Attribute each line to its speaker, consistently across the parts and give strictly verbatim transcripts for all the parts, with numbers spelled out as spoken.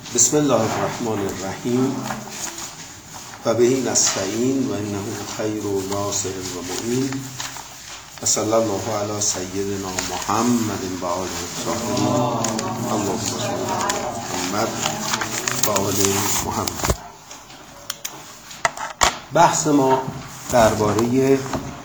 Speaker 1: بسم الله الرحمن الرحیم و بهی نستعین و انه خیر و ناصر و معین و صلی الله علی سیدنا محمد و آله الطاهرین اللهم صل علی محمد و آل محمد. بحث ما درباره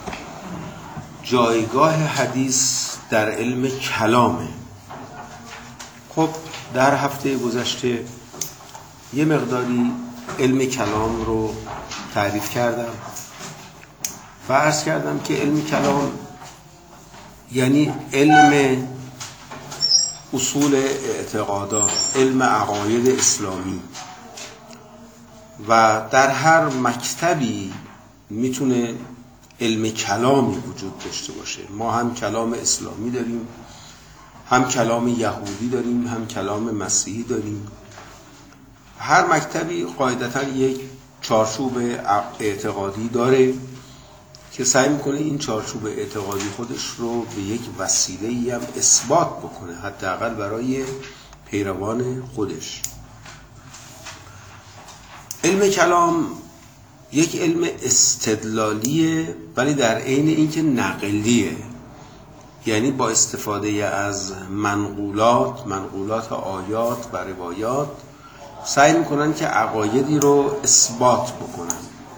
Speaker 1: جایگاه حدیث در علم کلامه. خب در هفته گذشته یه مقداری علم کلام رو تعریف کردم و عرض کردم که علم کلام یعنی علم اصول اعتقادات، علم عقاید اسلامی و در هر مکتبی میتونه علم کلامی وجود داشته باشه. ما هم کلام اسلامی داریم، هم کلام یهودی داریم، هم کلام مسیحی داریم. هر مکتبی قاعدتاً یک چارچوب اعتقادی داره که سعی میکنه این چارچوب اعتقادی خودش رو به یک وسیله‌ای هم اثبات بکنه، حداقل برای پیروان خودش. علم کلام یک علم استدلالیه ولی در عین اینکه نقلیه، یعنی با استفاده از منقولات منقولات آیات و روایات سعی میکنن که عقایدی رو اثبات بکنن.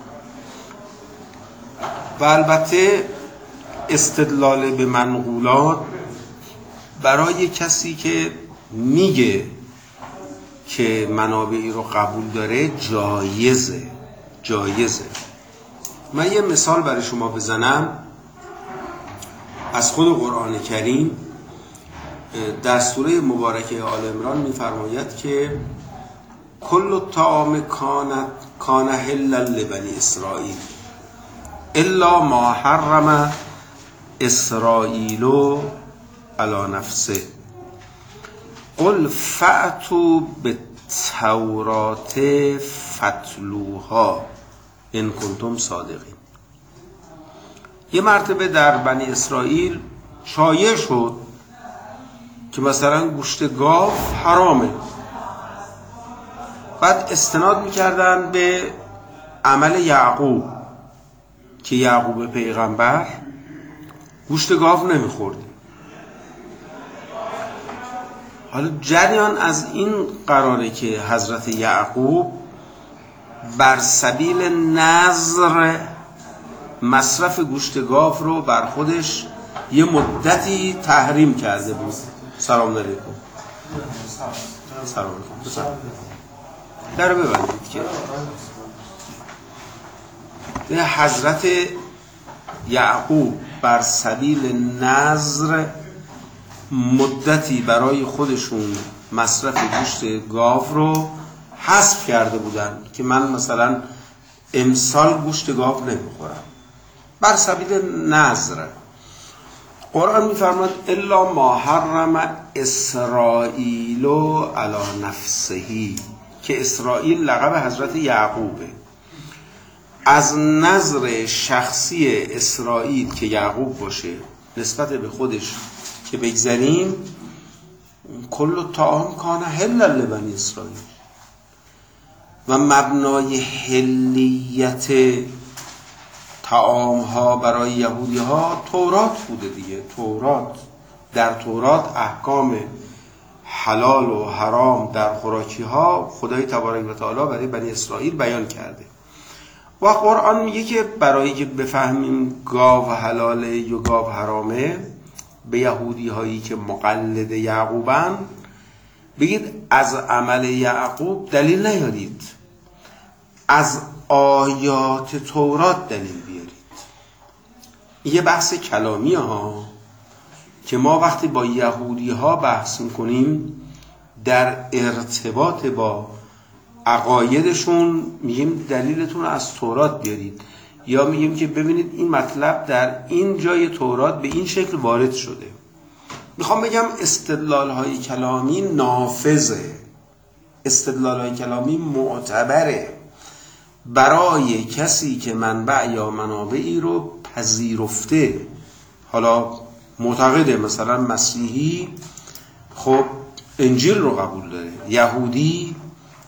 Speaker 1: و البته استدلال به منقولات برای کسی که میگه که منابعی رو قبول داره جایزه جایزه من یه مثال برای شما بزنم از خود قرآن کریم. در سوره مبارکه آل عمران می‌فرماید که کل الطعام کانت کان حلا لبنی اسرائیل الا ما حرم اسرائیل علی نفسه قل فأتوا بالتوراة فاتلوها ان کنتم صادقین. یه مرتبه در بنی اسرائیل شایع شد که مثلا گوشت گاو حرامه. بعد استناد میکردن به عمل یعقوب که یعقوب پیغمبر گوشت گاو نمیخورد. حالا جریان از این قراره که حضرت یعقوب بر سبیل نظر مصرف گوشت گاو رو بر خودش یه مدتی تحریم کرده بود. سلام علیکم. سلام علیکم. در رو ببندید که به حضرت یعقوب بر سبیل نظر مدتی برای خودشون مصرف گوشت گاو رو حذف کرده بودن که من مثلا امسال گوشت گاو نمیخورم، بر سبیل نظر. قرآن میفرماد الا ما حرم اسرائیل علی نفسهی، که اسرائیل لقب حضرت یعقوبه. از نظر شخصی اسرائیل که یعقوب باشه نسبت به خودش که بگذاریم، کل الطعام کان حلا لبنی اسرائیل. و مبنای حلیت طعام ها برای یهودی ها تورات بوده دیگه. تورات در تورات احکام حلال و حرام در خوراکی ها خدای تبارک و تعالی برای بنی اسرائیل بیان کرده. و قرآن میگه که برای که بفهمیم گاو حلاله یا گاو حرامه، به یهودی هایی که مقلد یعقوبن بگید از عمل یعقوب دلیل نیارید، از آیات تورات دلیل بیارید. یه بحث کلامی ها که ما وقتی با یهودی ها بحث میکنیم در ارتباط با عقایدشون میگیم دلیلتون از تورات بیارید، یا میگیم که ببینید این مطلب در این جای تورات به این شکل وارد شده. میخوام بگم استدلال های کلامی نافذه، استدلال های کلامی معتبره برای کسی که منبع یا منابعی رو پذیرفته. حالا معتقده مثلا مسیحی خب انجیل رو قبول داره، یهودی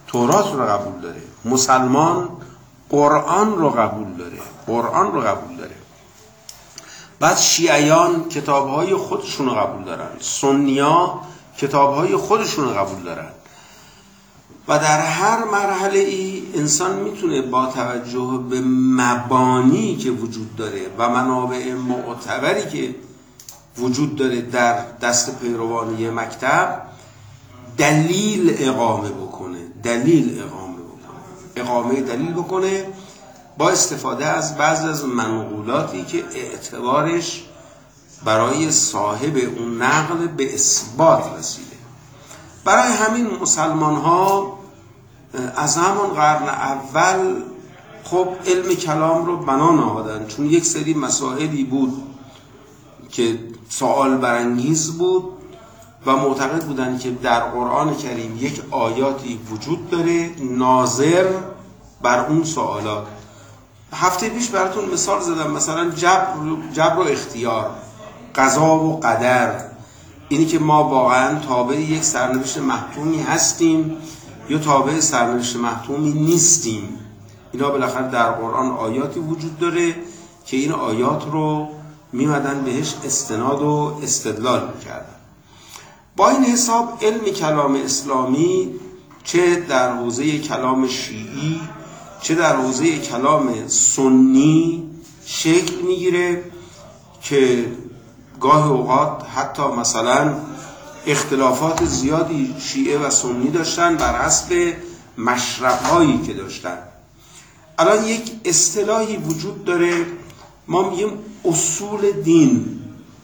Speaker 1: تورات رو قبول داره، مسلمان قرآن رو قبول داره، قرآن رو قبول داره. بعد شیعیان کتابهای خودشون رو قبول دارن، سنیا کتابهای خودشون رو قبول دارن. و در هر مرحله ای انسان میتونه با توجه به مبانی که وجود داره و منابع معتبری که وجود داره در دست پیروانی مکتب دلیل اقامه بکنه، دلیل اقامه بکنه، اقامه دلیل بکنه با استفاده از بعضی از منقولاتی که اعتبارش برای صاحب اون نقل به اثبات رسیده. برای همین مسلمان ها از همون قرن اول خب علم کلام رو بنا نهادن، چون یک سری مسائلی بود که سوال برانگیز بود و معتقد بودن که در قرآن کریم یک آیاتی وجود داره ناظر بر اون سوالات. هفته پیش براتون مثال زدم، مثلا جبر, جبر و اختیار، قضا و قدر، اینی که ما واقعا تابع یک سرنوشت محتومی هستیم یا تابع سرنوشت محتومی نیستیم. اینا بالاخره در قرآن آیاتی وجود داره که این آیات رو میمدن بهش استناد و استدلال میکردن. با این حساب علم کلام اسلامی چه در حوزه کلام شیعی چه در حوزه کلام سنی شکل میگیره که گاه اوقات حتی مثلا اختلافات زیادی شیعه و سنی داشتن بر حسب مشرب‌هایی که داشتن. الان یک اصطلاحی وجود داره ما میگیم اصول دین.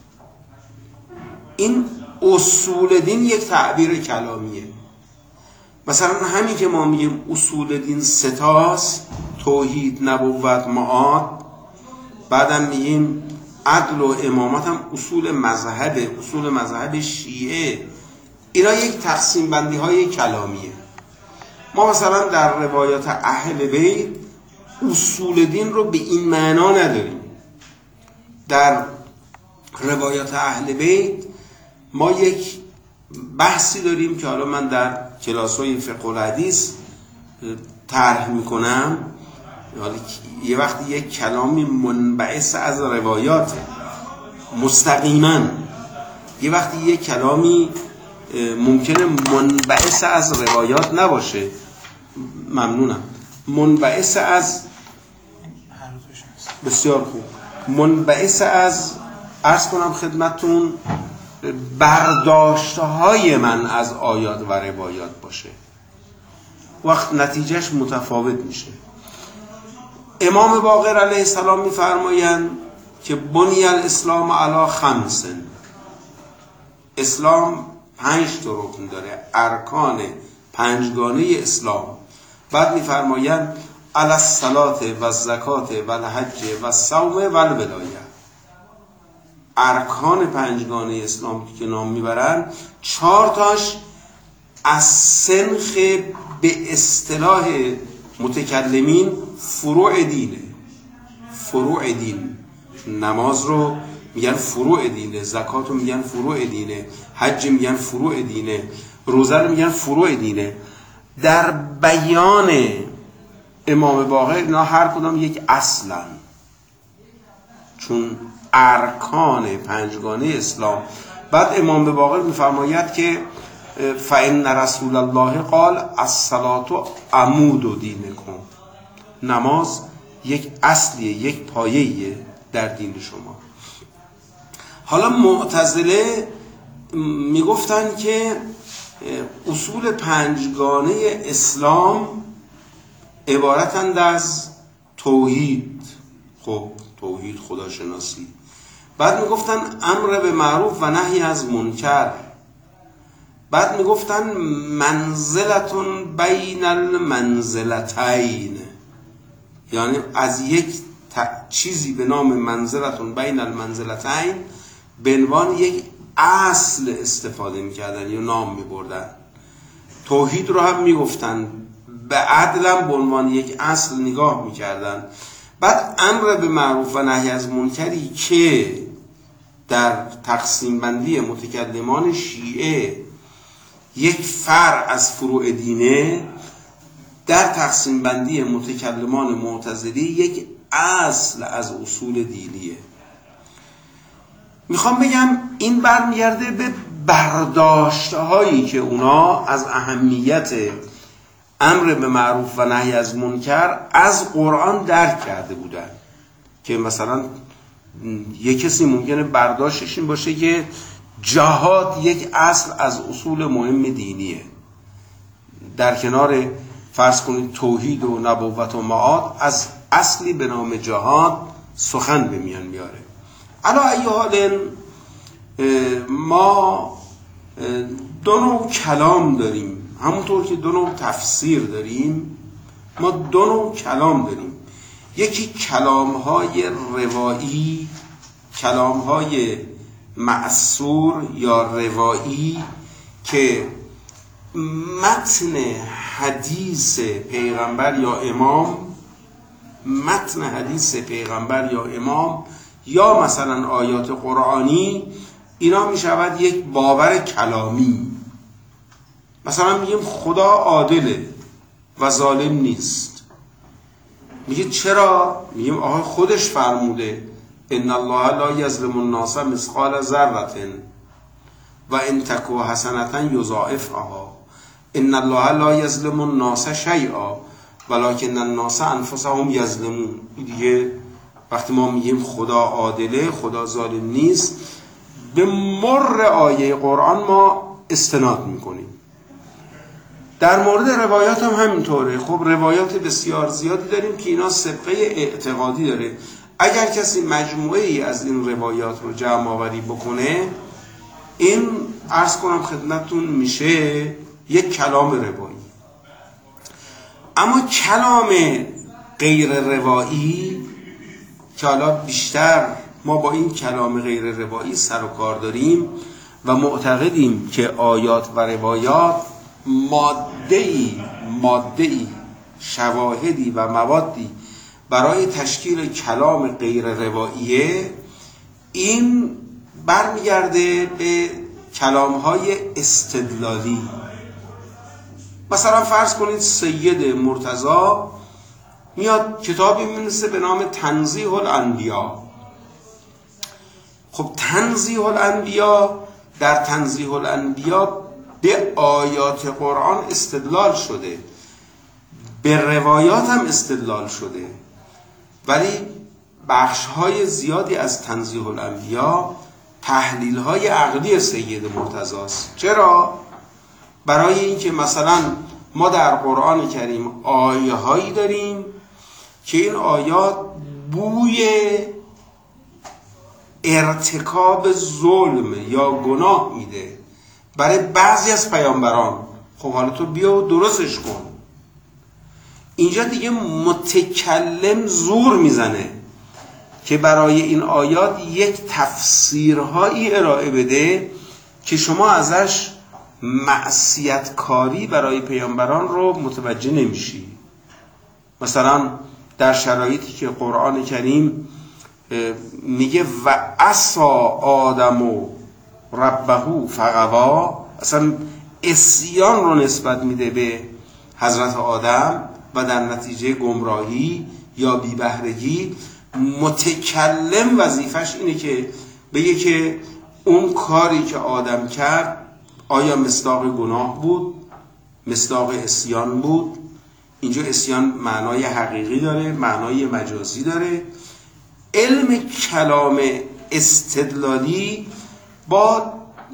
Speaker 1: این اصول دین یک تعبیر کلامیه. مثلا همین که ما میگیم اصول دین ستاست، توحید، نبوت، معاد، بعدم میگیم عدل و امامت هم اصول مذهب، اصول مذهب شیعه. اینا یک تقسیم بندی های کلامیه. ما مثلا در روایات اهل بیت اصول دین رو به این معنا نداریم. در روایات اهل بیت ما یک بحثی داریم که حالا من در کلاس‌های فقه الحدیث طرح میکنم. یه وقتی یک کلامی منبعث از روایات مستقیما، یه وقتی یک کلامی ممکنه منبعث از روایات نباشه. ممنونم. منبعث از بسیار خوب منبعث از عرض کنم خدمتون برداشتهای من از آیات و روایات باشه، وقت نتیجهش متفاوت میشه. امام باقر علیه السلام میفرمایند که بنی الاسلام علی خمس، اسلام پنج تا رکن داره، ارکان پنجگانه اسلام. بعد میفرمایند علی الصلاة و الزکات و الحج و الصوم و الولایه. ارکان پنجگانه اسلام که نام میبرن چهار تاش از سنخ به اصطلاح متکلمین فروع دینه. فروع دین، نماز رو میگن فروع دینه، زکات رو میگن فروع دینه، حج میگن فروع دینه، روزه رو میگن فروع دینه. در بیان امام باقر اینا هر کدام یک اصلن، چون ارکان پنجگانه اسلام. بعد امام باقر میفرماید که فإن رسول الله قال الصلاة عمود دینکم، نماز یک اصلیه، یک پایه‌ایه در دین شما. حالا معتزله میگفتن که اصول پنجگانه اسلام عبارتند از توحید، خب توحید خداشناسی. بعد میگفتن امر به معروف و نهی از منکر. بعد میگفتن منزلتون بین المنزلتین، یعنی از یک چیزی به نام منزلتون بین المنزلتین به عنوان یک اصل استفاده میکردن یا نام میبردن. توحید رو هم میگفتن، به عدل هم به عنوان یک اصل نگاه میکردن. بعد امر به معروف و نهی از منکری که در تقسیم بندی متکلمان شیعه یک فرع از فروع دینه، در تقسیم بندی متکلمان معتزلی یک اصل از اصول دینیه. میخوام بگم این برمیگرده به برداشتهایی که اونا از اهمیت امر به معروف و نهی از منکر از قرآن درک کرده بودن. که مثلا یک کسی ممکنه برداشتش این باشه که جهاد یک اصل از اصول مهم دینیه، در کنار فرض کنید توحید و نبوت و معاد از اصلی به نام جهاد سخن به میان میاره. علی ای حال ما دو نوع کلام داریم، همونطور که دو نوع تفسیر داریم، ما دو نوع کلام داریم. یکی کلام‌های روایی، کلام‌های معصور یا روایی که متن حدیث پیغمبر یا امام متن حدیث پیغمبر یا امام یا مثلا آیات قرآنی، اینا می شود یک باور کلامی. مثلا میگیم خدا عادله و ظالم نیست. میگه چرا؟ میگیم آها خودش فرموده ان الله لا یظلم الناس مثقال ذره و ان تکو حسنة یضاعفها ان الله لا یظلم الناس شیئا ولکن الناس انفسهم یظلمون. دیگه وقتی ما میگیم خدا عادله، خدا ظالم نیست، به مر آیه قرآن ما استناد میکنیم. در مورد روایات هم همینطوره. خب روایات بسیار زیادی داریم که اینا سبقه اعتقادی داره. اگر کسی مجموعه ای از این روایات رو جمع آوری بکنه، این عرض کنم خدمتتون میشه یک کلام روایی. اما کلام غیر روایی که حالا بیشتر ما با این کلام غیر روایی سر و کار داریم و معتقدیم که آیات و روایات ماده‌ای ماده‌ای شواهدی و موادی برای تشکیل کلام غیر رواییه، این برمیگرده به کلام‌های استدلالی. مثلا فرض کنید سید مرتضی میاد کتابی می‌نویسه به نام تنزیه الانبیا. خب تنزیه الانبیا، در تنزیه الانبیا به آیات قرآن استدلال شده، به روایات هم استدلال شده، ولی بخش‌های زیادی از تنزیه الانبیا تحلیل‌های عقلی سید مرتضی است. چرا؟ برای اینکه مثلا ما در قرآن کریم آیه‌هایی داریم که این آیات بوی ارتکاب ظلم یا گناه میده برای بعضی از پیامبران. خب حالا تو بیا و درستش کن. اینجا دیگه متکلم زور میزنه که برای این آیات یک تفسیرهایی ارائه بده که شما ازش معصیت کاری برای پیامبران رو متوجه نمیشی. مثلا در شرایطی که قرآن کریم میگه و عصا آدم و ربه فغوا، اصلا عصیان رو نسبت میده به حضرت آدم و در نتیجه گمراهی یا بی‌بهرگی. متکلم وظیفش اینه که بگه که اون کاری که آدم کرد آیا مصداق گناه بود، مصداق عصیان بود. اینجا عصیان معنای حقیقی داره، معنای مجازی داره. علم کلام استدلالی با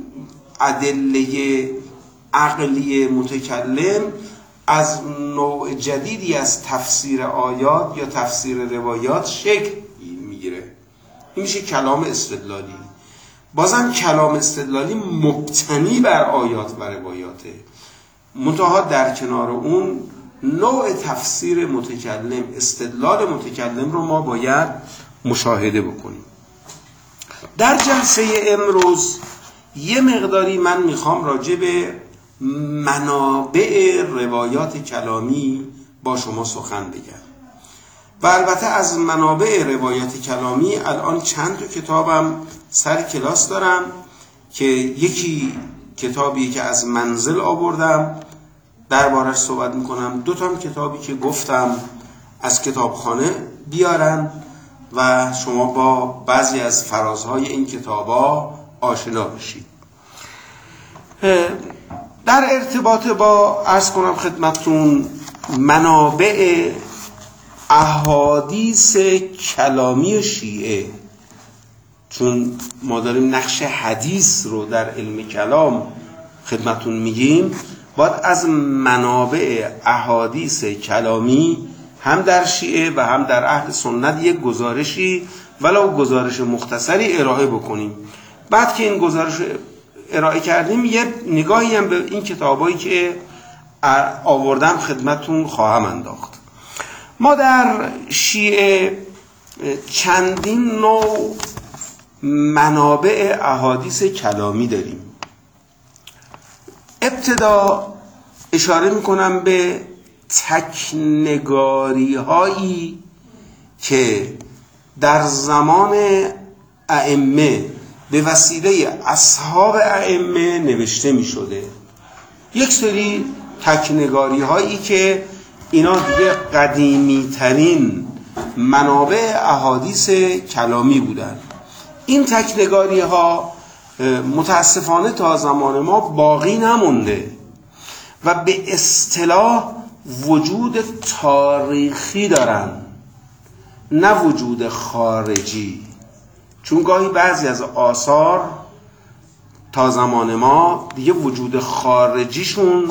Speaker 1: ادله عقلی متکلم از نوع جدیدی از تفسیر آیات یا تفسیر روایات شکل میگیره. این میشه کلام استدلالی. بازم کلام استدلالی مبتنی بر آیات و روایاته، منتها در کنار اون نوع تفسیر متکلم، استدلال متکلم رو ما باید مشاهده بکنیم. در جلسه امروز یه مقداری من میخوام راجع به منابع روایات کلامی با شما سخن بگم و البته از منابع روایات کلامی الان چند تا کتابم سر کلاس دارم که یکی کتابی که از منزل آوردم دربارش صحبت میکنم. دو تا کتابی که گفتم از کتابخانه بیارن و شما با بعضی از فرازهای این کتابا آشنا بشید. در ارتباط با عرض کنم خدمتتون منابع احادیث کلامی شیعه، چون ما داریم نقش حدیث رو در علم کلام خدمتتون میگیم، باید از منابع احادیث کلامی هم در شیعه و هم در اهل سنت یک گزارشی ولو گزارش مختصری ارائه بکنیم. بعد که این گزارش ارائه کردیم یه نگاهی هم به این کتابایی که آوردم خدمتتون خواهم انداخت. ما در شیعه چندین نوع منابع احادیث کلامی داریم. ابتدا اشاره میکنم به تکنگاری هایی که در زمان ائمه به وسیله اصحاب ائمه نوشته می شده. یک سری تکنگاری هایی که اینا دیگه قدیمی ترین منابع احادیث کلامی بودن. این تکنگاری ها متاسفانه تا زمان ما باقی نمونده و به اصطلاح وجود تاریخی دارن، نه وجود خارجی. چون گاهی بعضی از آثار تا زمان ما دیگه وجود خارجیشون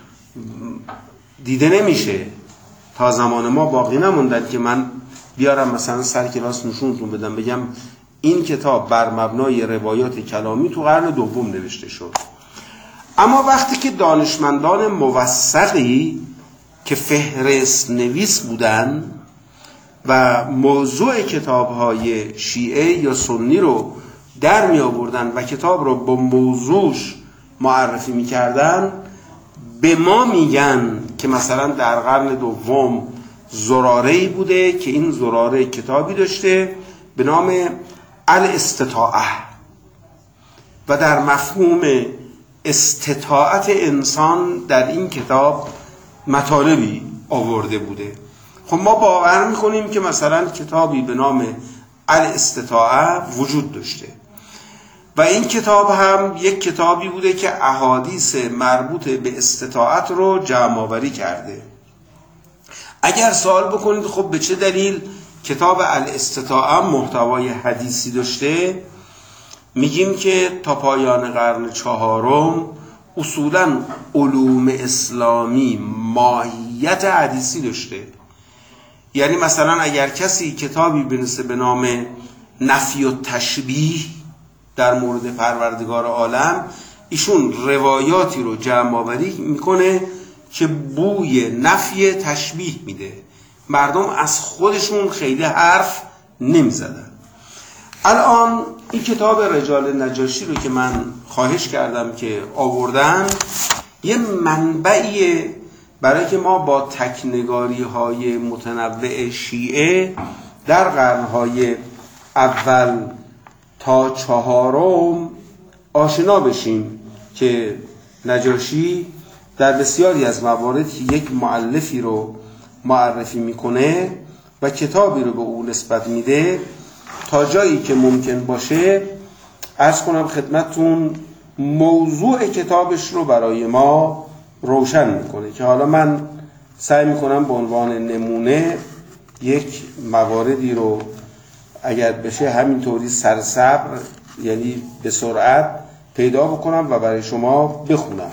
Speaker 1: دیده نمیشه، تا زمان ما باقی نموندن که من بیارم مثلا سر کلاس نشونتون بدم بگم این کتاب بر مبنای روایات کلامی تو قرن دوم نوشته شد. اما وقتی که دانشمندان موثقی که فهرست نویس بودن و موضوع کتاب‌های شیعه یا سنی رو در می آوردن و کتاب رو با موضوعش معرفی می کردن، به ما میگن که مثلا در قرن دوم زراره‌ای بوده که این زراره کتابی داشته به نام الاستطاعه و در مفهوم استطاعت انسان در این کتاب مطالبی آورده بوده. خب ما باور میکنیم که مثلا کتابی به نام الاستطاعه وجود داشته و این کتاب هم یک کتابی بوده که احادیث مربوط به استطاعت رو جمع آوری کرده. اگر سوال بکنید خب به چه دلیل کتاب الاستطاعه محتوای حدیثی داشته، میگیم که تا پایان قرن چهارم اصولاً علوم اسلامی ماهیت حدیثی داشته. یعنی مثلا اگر کسی کتابی بنویسه به نام نفی و تشبیه در مورد پروردگار عالم، ایشون روایاتی رو جمع آوری میکنه که بوی نفی تشبیه میده. مردم از خودشون خیلی حرف نمیزدن. الان این کتاب رجال نجاشی رو که من خواهش کردم که آوردن، یه منبعیه برای که ما با تکنگاری های متنوع شیعه در قرنهای اول تا چهارم آشنا بشیم که نجاشی در بسیاری از موارد یک مؤلفی رو معرفی میکنه و کتابی رو به او نسبت میده تا جایی که ممکن باشه عرض کنم خدمتتون موضوع کتابش رو برای ما روشن میکنه که حالا من سعی میکنم به عنوان نمونه یک مواردی رو اگر بشه همینطوری سرسبر یعنی به سرعت پیدا بکنم و برای شما بخونم.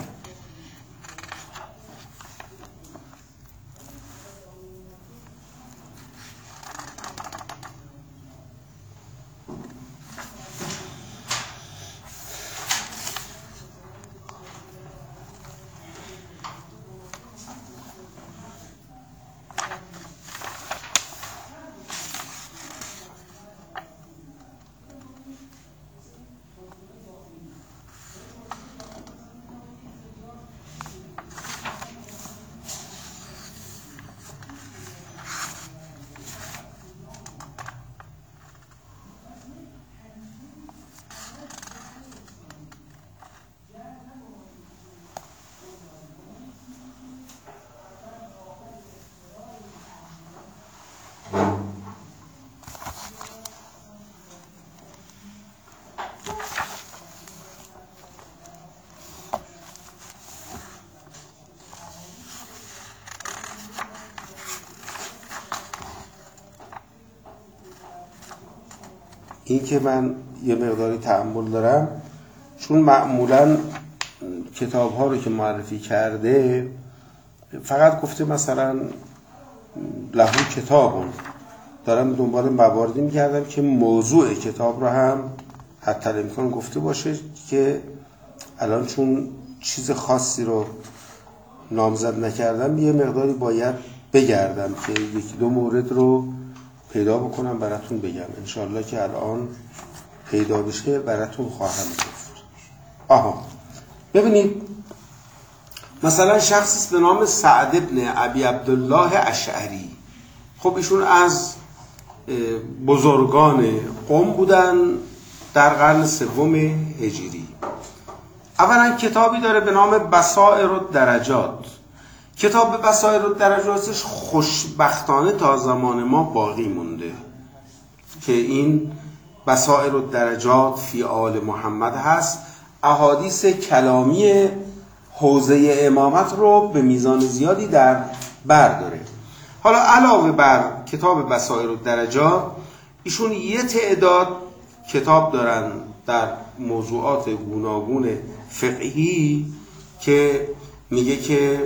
Speaker 1: این که من یه مقداری تأمل دارم، چون معمولا کتاب ها رو که معرفی کرده فقط گفته مثلا لهو کتابون، دارم دنبال مواردی میکردم که موضوع کتاب رو هم حتی امکان گفته باشه، که الان چون چیز خاصی رو نامزد نکردم یه مقداری باید بگردم که یکی دو مورد رو پیدا بکنم براتون بگم. انشاءالله که الان پیدا بشه براتون خواهم گفت. آها ببینید، مثلا شخصی به نام سعد ابن ابی عبدالله اشعری، خب ایشون از بزرگان قم بودن در قرن سوم هجری. اولا کتابی داره به نام بصائر الدرجات. کتاب بصائر الدرجاتش خوشبختانه تا زمان ما باقی مونده که این بصائر الدرجات فی آل محمد هست. احادیث کلامی حوزه امامت رو به میزان زیادی در بر داره. حالا علاوه بر کتاب بصائر الدرجات، ایشون یه تعداد کتاب دارن در موضوعات گوناگون فقهی که میگه که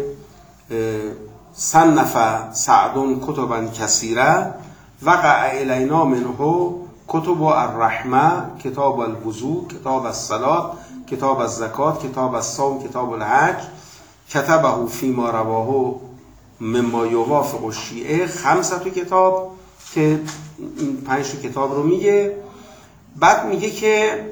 Speaker 1: صنف سعد کتبا کثیره وقع الینا منه کتب الرحمه، کتاب الوضو، کتاب الصلاة، کتاب الزکات، کتاب الصوم، کتاب الحج، کتبه فیما رواه مما یوافق الشیعه، خمسه کتاب که پنج کتاب رو میگه. بعد میگه که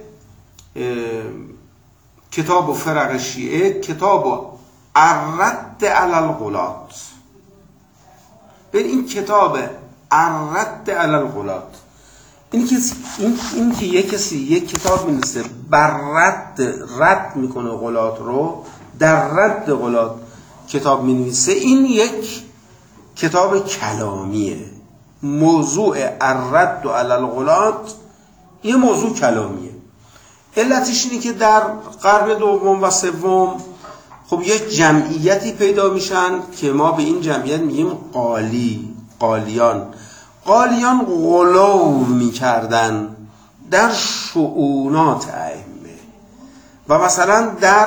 Speaker 1: کتاب فرق شیعه، کتاب الرد علی الغلات. ببین این کتاب الرد علی الغلات، این که این, این که یک کسی یک کتاب می‌نویسه بر رد رد میکنه غلات رو، در رد غلات کتاب می‌نویسه، این یک کتاب کلامیه. موضوع الرد علی الغلات یه موضوع کلامیه. علتش اینه که در قرن دوم و سوم خب یک جمعیتی پیدا میشن که ما به این جمعیت میگیم قالی، قالیان. قالیان غلو میکردن در شؤونات ائمه و مثلا در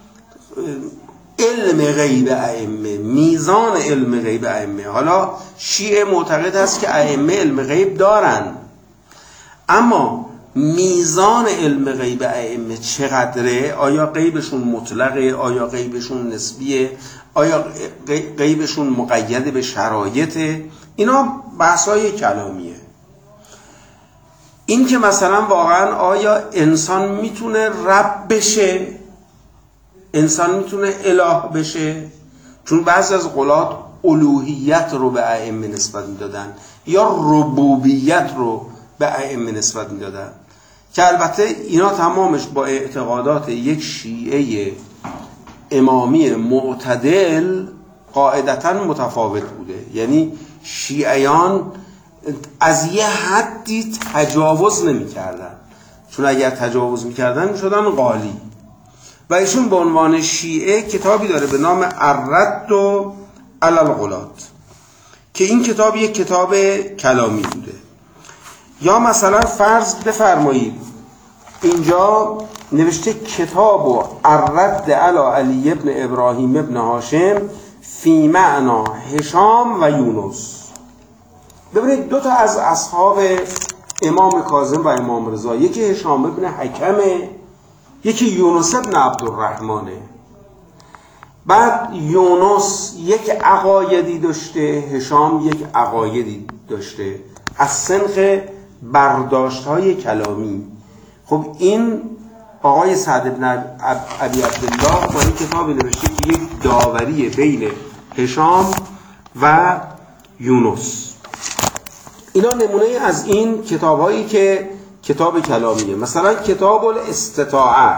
Speaker 1: علم غیب ائمه، میزان علم غیب ائمه. حالا شیعه معتقد است که ائمه علم غیب دارن، اما میزان علم غیب ائمه چقدره؟ آیا غیبشون مطلقه؟ آیا غیبشون نسبیه؟ آیا غیبشون مقید به شرایطه؟ اینا بحثای کلامیه. این که مثلا واقعا آیا انسان میتونه رب بشه؟ انسان میتونه اله بشه؟ چون بعضی از غلات الوهیت رو به ائمه نسبت میدادن یا ربوبیت رو به ائمه نسبت میدادن، که البته اینا تمامش با اعتقادات یک شیعه امامی معتدل قاعدتاً متفاوت بوده. یعنی شیعیان از یه حدی تجاوز نمی کردن، چون اگر تجاوز می کردن می شدن قالی. و ایشون به عنوان شیعه کتابی داره به نام الرد علی الغلات که این کتاب یک کتاب کلامی بوده. یا مثلا فرض بفرمایید اینجا نوشته کتاب و الرد علی علی ابن ابراهیم ابن هاشم فی معنا هشام و یونس. ببینید دو تا از اصحاب امام کاظم و امام رضا، یکی هشام ابن حکمه، یکی یونس ابن عبدالرحمنه. بعد یونس یک عقایدی داشته، هشام یک عقایدی داشته از سنخ برداشت‌های کلامی. خب این آقای سعد بن ابی عبدالله با این کتابی نوشته که یک داوری بین هشام و یونس. اینا نمونه از این کتاب‌هایی که کتاب کلامیه. مثلا کتاب الاستطاعه،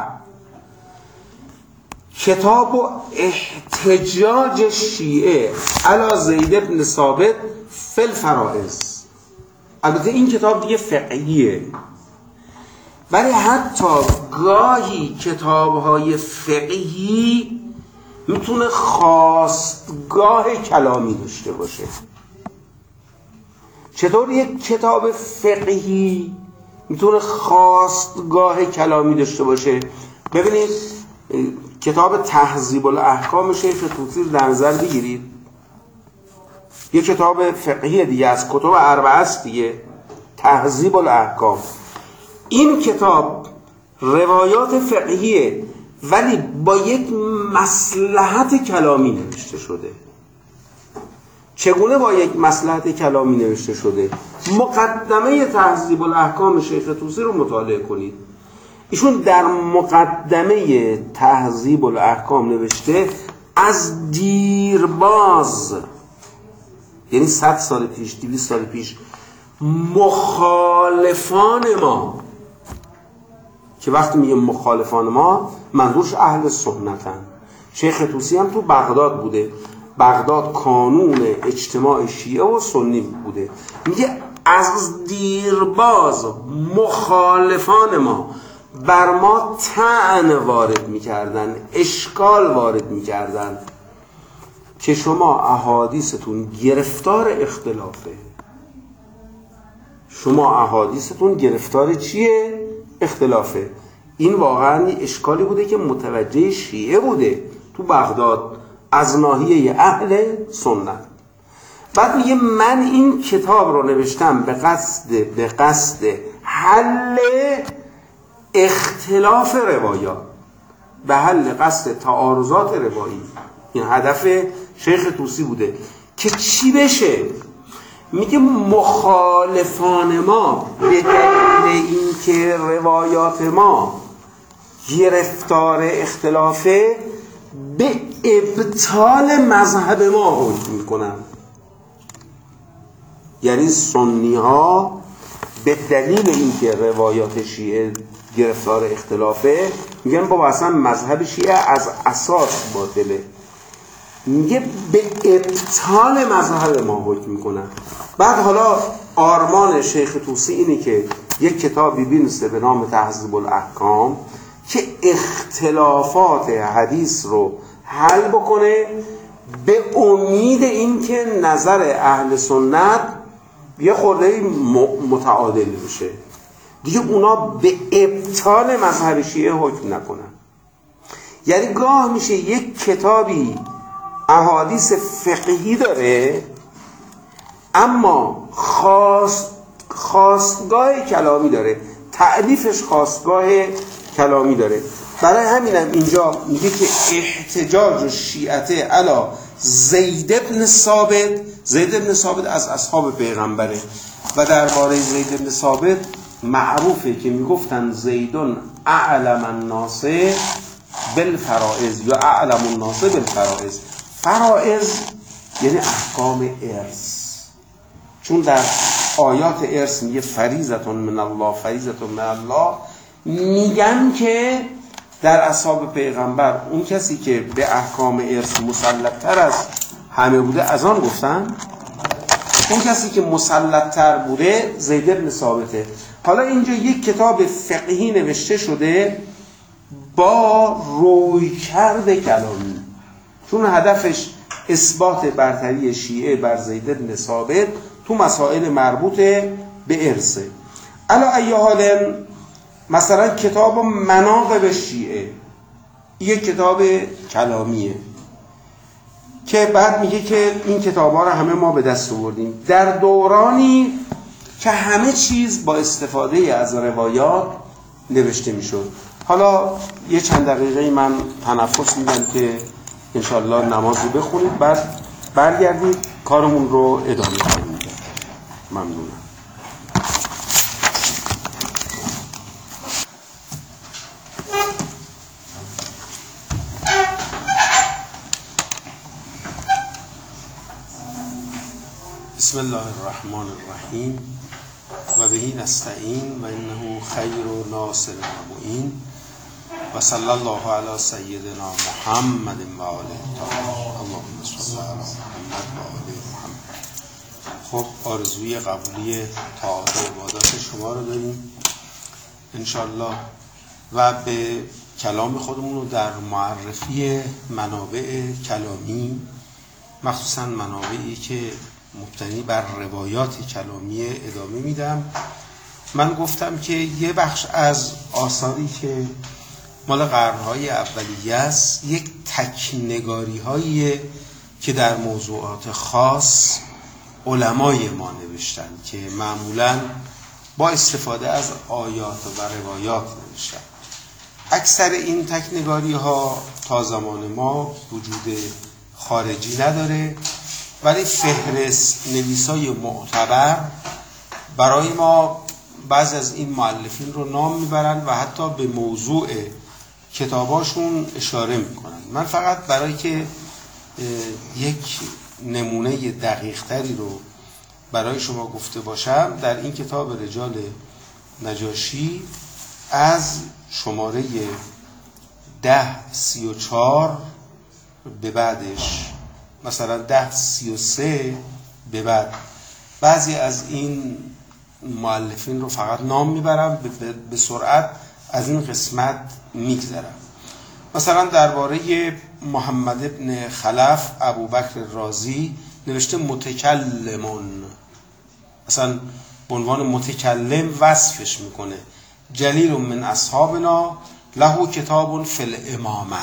Speaker 1: کتاب احتجاج شیعه علی زید بن ثابت فی الفرائض. البته این کتاب دیگه فقهیه، ولی حتی گاهی کتاب‌های فقهی میتونه خواستگاه کلامی داشته باشه. چطور یک کتاب فقهی میتونه خواستگاه کلامی داشته باشه. ببینید کتاب تهذیب الاحکام شیخ طوسی رو در نظر بگیرید، یه کتاب فقهی دیگه از کتب اربعه است دیگه، تهذیب الاحکام. این کتاب روایات فقهیه ولی با یک مصلحت کلامی نوشته شده. چگونه با یک مصلحت کلامی نوشته شده؟ مقدمه تهذیب الاحکام شیخ طوسی رو مطالعه کنید. ایشون در مقدمه تهذیب الاحکام نوشته از دیرباز، یعنی صد سال پیش، دویست سال پیش، مخالفان ما، که وقتی میگه مخالفان ما منظورش اهل سنتن. شیخ طوسی هم تو بغداد بوده، بغداد کانون اجتماع شیعه و سنی بوده. میگه از دیرباز مخالفان ما بر ما طعن وارد میکردن، اشکال وارد میکردن که شما احادیثتون گرفتار اختلافه. شما احادیثتون گرفتار چیه؟ اختلافه. این واقعا اشکالی بوده که متوجه شیعه بوده تو بغداد از ناحیه اهل سنت. بعد میگه من این کتاب رو نوشتم به قصد به قصد حل اختلاف روایات، به حل قصد تعارضات روایی. این هدف شیخ طوسی بوده که چی بشه؟ میگه مخالفان ما به دلیل اینکه روایات ما گرفتار اختلافه به ابطال مذهب ما حکم میکنن. یعنی سنی ها به دلیل اینکه روایات شیعه گرفتار اختلافه میگن بابا اصلا مذهب شیعه از اساس باطله. میگه به ابطال مذهب ما حکم میکنن. بعد حالا آرمان شیخ طوسی اینه که یک کتابی بنویسه به نام تهذیب الاحکام که اختلافات حدیث رو حل بکنه به امید اینکه نظر اهل سنت یه خورده متعادل بشه دیگه، اونا به ابطال مذهب شیعه حکم نکنن. یعنی گاه میشه یک کتابی احادیث فقهی داره اما خواست خواستگاه کلامی داره، تألیفش خواستگاه کلامی داره. برای همینم اینجا میگه که احتجاج شیعته علی زید ابن ثابت، زید ابن ثابت از اصحاب پیغمبره و درباره زید ابن ثابت معروفه که میگفتن زیدون اعلم الناس بالفرائض یا اعلم الناس بالفرائض. فرائض یعنی احکام ارث، چون در آیات ارث میگه فریضة من الله فریضة من الله، میگن که در اصحاب پیغمبر اون کسی که به احکام ارث مسلط تر از همه بوده از آن گفتن اون کسی که مسلط تر بوده زید بن ثابته. حالا اینجا یک کتاب فقهی نوشته شده با رویکرد کلامی، چون هدفش اثبات برتری شیعه بر زید بن ثابت تو مسائل مربوط به ارثه. علا ای حال مثلا کتاب مناقب شیعه یک کتاب کلامیه که بعد میگه که این کتاب ها رو همه ما به دست آوردیم در دورانی که همه چیز با استفاده از روایات نوشته میشد. حالا یه چند دقیقه من تنفس میدم که انشالله نماز رو بخونید، بعد برگردید کارمون رو ادامه کنیم. ممنونم. بسم الله الرحمن الرحیم و بهی نستعین و انه خیر و ناصر و معین و صلی الله علی سیدنا محمد و آله الطاهرین. اللهم صل علی محمد و آله محمد. خب آرزوی قبولی طاعات و عبادات شما رو داریم انشالله و به کلام خودمون رو در معرفی منابع کلامی، مخصوصا منابعی که مبتنی بر روایات کلامی ادامه میدم من گفتم که یه بخش از آثاری که مال قرنهای اولیه است یک تکنگاری هاییه که در موضوعات خاص علمای ما نوشتن که معمولاً با استفاده از آیات و روایات نوشتن. اکثر این تکنگاری ها تا زمان ما وجود خارجی نداره، ولی فهرست نویسای معتبر برای ما بعضی از این مؤلفین رو نام میبرن و حتی به موضوع کتاباشون اشاره میکنن. من فقط برای که یک نمونه دقیق تری رو برای شما گفته باشم، در این کتاب رجال نجاشی از شماره ده سی و چار به بعدش، مثلا ده سی و سه به بعد، بعضی از این مؤلفین رو فقط نام میبرم، به سرعت از این قسمت میگذرم. مثلا درباره محمد ابن خلف ابوبکر رازی نوشته متکلمون، مثلا به عنوان متکلم وصفش میکنه، جلیل من اصحابنا له کتاب فی الامامه.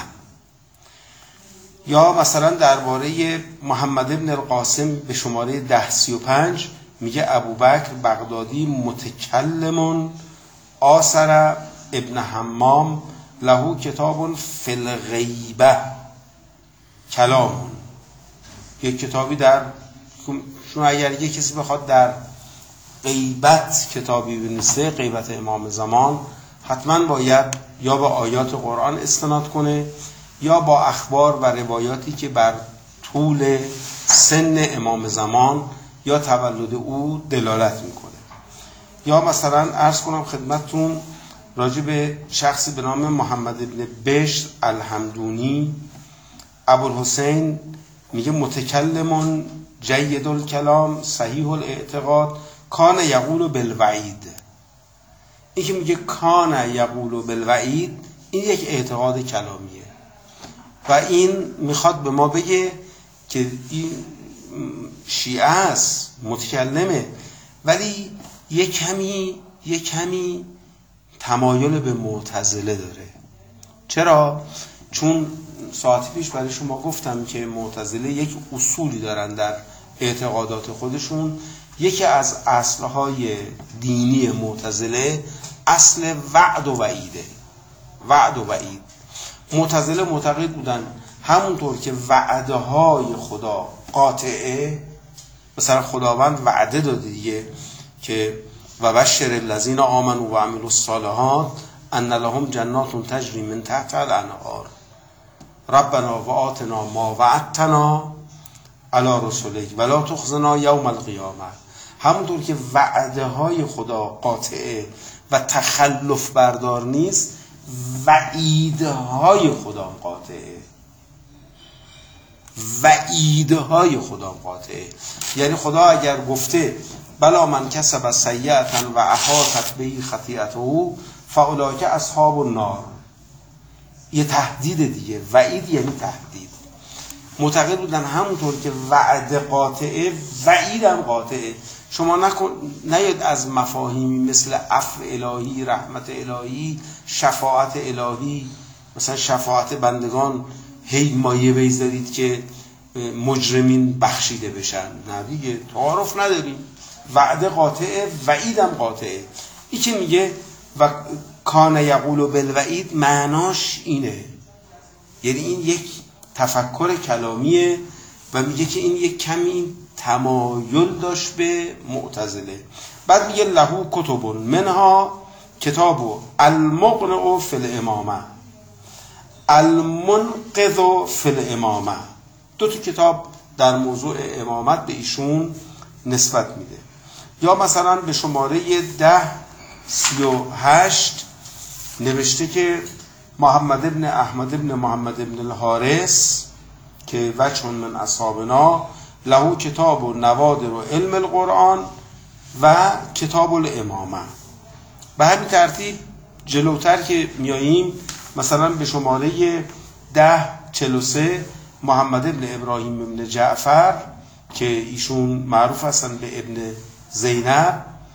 Speaker 1: یا مثلا درباره محمد ابن القاسم به شماره ده سی و پنج میگه ابوبکر بغدادی متکلمون آثر ابن حمام له کتاب فی الغیبه کلامون. یک کتابی در شما اگر یک کسی بخواد در غیبت کتابی بنویسه، غیبت امام زمان، حتما باید یا به آیات قرآن استناد کنه یا با اخبار و روایاتی که بر طول سن امام زمان یا تولد او دلالت میکنه. یا مثلا عرض کنم خدمتتون راجع به شخصی به نام محمد ابن بشر الحمدونی ابوالحسین میگه متکلمون جید الکلام صحیح الاعتقاد کان یقول بالوعید. این که میگه کان یقول بالوعید این یک اعتقاد کلامیه و این میخواد به ما بگه که این شیعه است، متکلمه، ولی یک کمی یک کمی تمایل به معتزله داره. چرا؟ چون ساعتی پیش برای شما گفتم که معتزله یک اصولی دارن در اعتقادات خودشون. یکی از اصلهای دینی معتزله اصل وعد و وعیده. وعد و وعید. معتزله معتقد بودن همونطور که وعده های خدا قاطعه، مثلا خداوند وعده داده دیگه که و بشر الذین آمنوا و عملوا الصالحات ان لهم جنات تجری من تحتها الانهار ربنا و آتنا ما وعدتنا علی رسولک ولا تخزنا یوم القیامه. همونطور که وعده های خدا قاطعه و تخلف بردار نیست، وعیدهای خدا قاطعه. وعیدهای خدا قاطعه. یعنی خدا اگر گفته بلا من کسب سیئة و احاطت به خطیئته فاولئک اصحاب النار، یه تهدید دیگه. وعید یعنی تهدید. معتقد بودن همونطور که وعده قاطعه، وعید هم قاطعه. شما نکن نیاد از مفاهیمی مثل عفو الهی، رحمت الهی، شفاعت الهی، مثلا شفاعت بندگان هی مایه بیزارید که مجرمین بخشیده بشن. نه دیگه، تعارف نداریم. وعده قاطعه، وعیدم قاطعه. این که میگه و کان یقول بالوعید معناش اینه، یعنی این یک تفکر کلامیه و میگه که این یک کمی تمایل داشت به معتزله. بعد میگه له کتب منها کتاب المقنع فی الامامه المنقذ فی الامامه. دو تا کتاب در موضوع امامت به ایشون نسبت میده. یا مثلا به شماره ده سی و هشت نوشته که محمد ابن احمد ابن محمد ابن الحارث که وجه من اصحابنا له کتاب و نوادر و علم القرآن و کتاب الامامه. به همین ترتیب جلوتر که میاییم مثلا به شماره ده چهل و سه محمد ابن ابراهیم ابن جعفر که ایشون معروف هستن به ابن زینب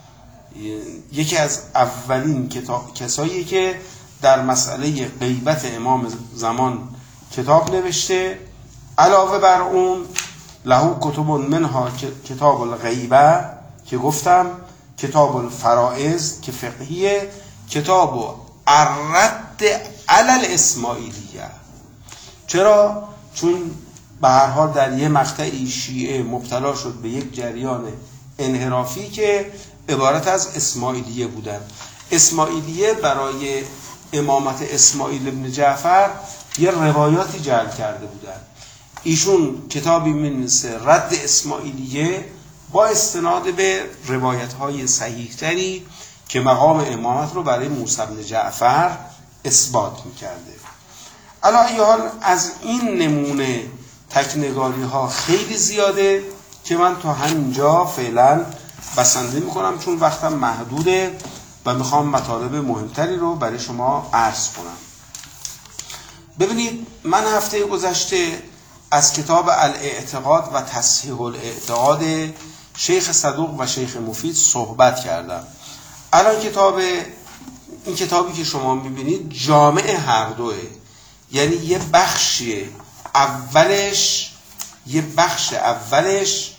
Speaker 1: یکی از اولین کتاب کسایی که در مسئله غیبت امام زمان کتاب نوشته. علاوه بر اون له کتب منها کتاب الغیبه که گفتم، کتاب الفرائض که فقهیه، کتاب الرد علی الاسماعیلیه. چرا؟ چون به هر حال در یه مقطعی شیعه مبتلا شد به یک جریان انحرافی که عبارت از اسماعیلیه بودن. اسماعیلیه برای امامت اسماعیل ابن جعفر یه روایاتی جعل کرده بودن. ایشون کتابی می‌نویسه رد اسماعیلیه با استناد به روایت‌های صحیح‌تری که مقام امامت رو برای موسی بن جعفر اثبات می‌کرده. علی ای حال از این نمونه تکنگاری‌ها خیلی زیاده که من تا همینجا فعلا بسنده می‌کنم چون وقتم محدوده و می‌خوام مطالب مهمتری رو برای شما عرض کنم. ببینید من هفته گذشته از کتاب الاعتقاد و تصحیح الاعتقاد شیخ صدوق و شیخ مفید صحبت کردم. الان کتاب این کتابی که شما میبینید جامع هر دوه، یعنی یه بخش اولش یه بخش اولش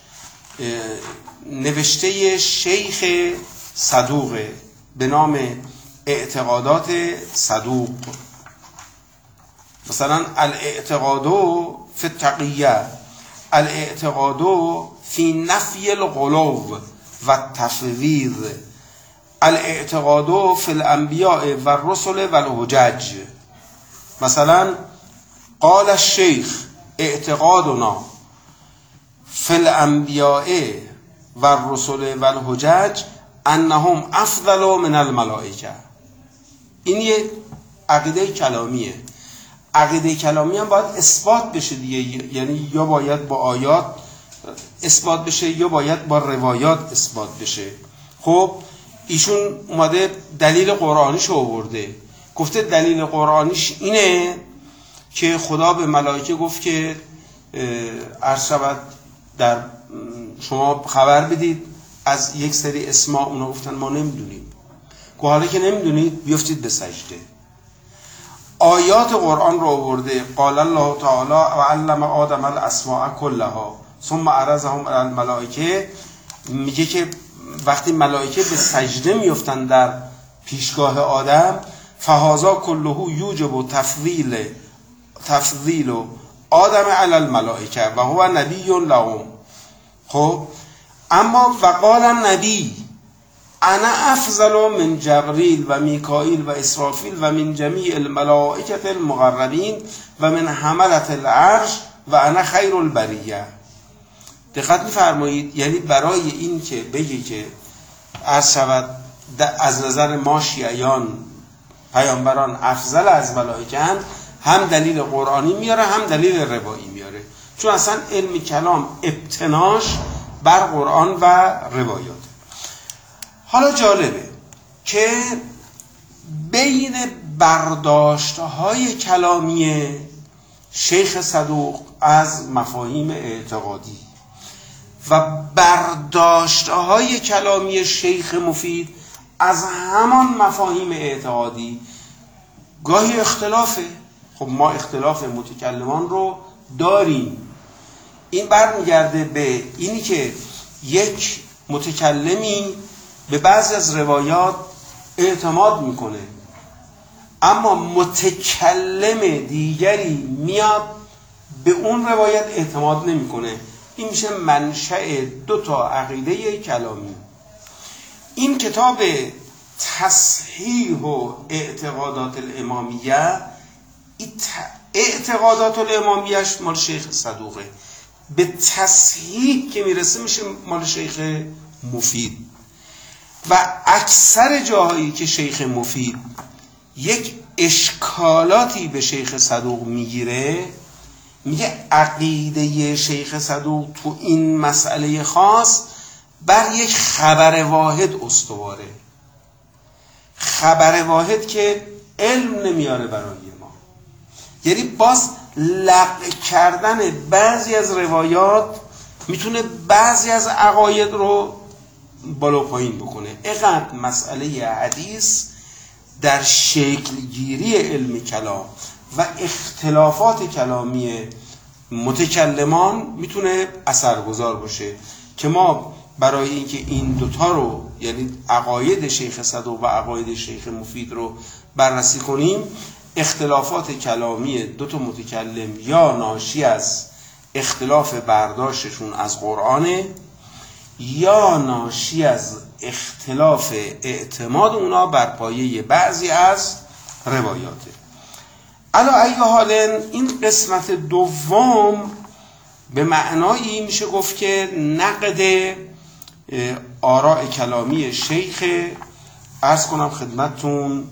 Speaker 1: نوشته شیخ صدوقه به نام اعتقادات صدوق. مثلا الاعتقادو فی التقیه، الاعتقادو فی نفی الغلو و تفویض، الاعتقادو فی الانبیاء و الرسل و الحجج. مثلا قال الشیخ اعتقادنا فی الانبیاء و الرسل و الحجج انهم افضل من الملائکه. این یه عقیده کلامیه. عقیده کلامی هم باید اثبات بشه دیگه، یعنی یا باید با آیات اثبات بشه یا باید با روایات اثبات بشه. خب ایشون اومده دلیل قرآنیش آورده، گفته دلیل قرآنیش اینه که خدا به ملائکه گفت که عرض شود در شما خبر بدید از یک سری اسما. اونا گفتن ما نمیدونیم. که حالا که نمیدونید بیفتید به سجده. آیات قرآن رو آورده، قال الله تعالی و علم آدم الاسماء کلها ثم عرضهم علی الملائکه. میگه که وقتی ملائکه به سجده میفتن در پیشگاه آدم، فهذا کله یوجب تفضیل تفضیل آدم علی الملائکه و هو نبی لهم. خب اما وقال النبی انا افضل من جبریل و میکائیل و اسرافیل و من جمیع الملائکه المقربین و من حملة العرش و انا خیر البریه. دقت می‌فرمایید، یعنی برای این که بگه که از شود از نظر ما شیعیان پیامبران افضل از ملائکه‌اند، هم دلیل قرآنی میاره هم دلیل روایی میاره، چون اصلا علم کلام ابتناش بر قرآن و روایات. حالا جالبه که بین برداشت‌های کلامی شیخ صدوق از مفاهیم اعتقادی و برداشت‌های کلامی شیخ مفید از همان مفاهیم اعتقادی گاهی اختلافه. خب ما اختلاف متکلمان رو داریم. این برمیگرده به اینی که یک متکلمی به بعضی از روایات اعتماد میکنه، اما متکلم دیگری میاد به اون روایت اعتماد نمیکنه. این میشه منشأ دو تا عقیده کلامی. این کتاب تصحیح و اعتقادات الامامیه، اعتقادات الامامیهش مال شیخ صدوقه، به تصحیح که میرسه میشه مال شیخ مفید. و اکثر جاهایی که شیخ مفید یک اشکالاتی به شیخ صدوق میگیره، میگه عقیده شیخ صدوق تو این مسئله خاص بر یک خبر واحد استواره. خبر واحد که علم نمیاره برای ما، یعنی باز لغو کردن بعضی از روایات میتونه بعضی از عقاید رو بالا پایین بکنه. اینقدر مسئله حدیث در شکل گیری علم کلام و اختلافات کلامی متکلمان میتونه اثرگذار باشه که ما برای اینکه این دوتا رو، یعنی عقاید شیخ صدوق و عقاید شیخ مفید رو بررسی کنیم، اختلافات کلامی دوتا متکلم یا ناشی از اختلاف برداشتشون از قرآنه یا ناشی از اختلاف اعتماد اونا بر پایه بعضی از روایاته. علا ای حال این قسمت دوم به معنایی میشه گفت که نقد آراء کلامی شیخ، عرض کنم خدمتتون،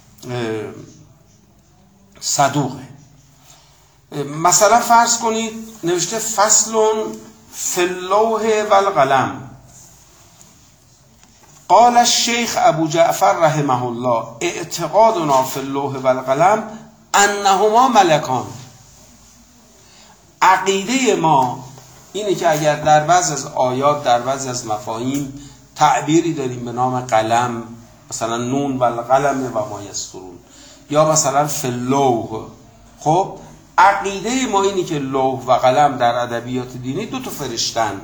Speaker 1: صدوقه. مثلا فرض کنید نوشته فصل فی اللوح و القلم، قال الشیخ ابو جعفر رحمه الله اعتقادنا فی اللوح و القلم انهما ملکان. عقیده ما اینه که اگر در بعض از آیات، در بعض از مفاهیم تعبیری داریم به نام قلم، مثلا نون و القلم و ما یسطرون، یا مثلا فی اللوح، خب عقیده ما اینه که لوح و قلم در ادبیات دینی دو تا فرشتن.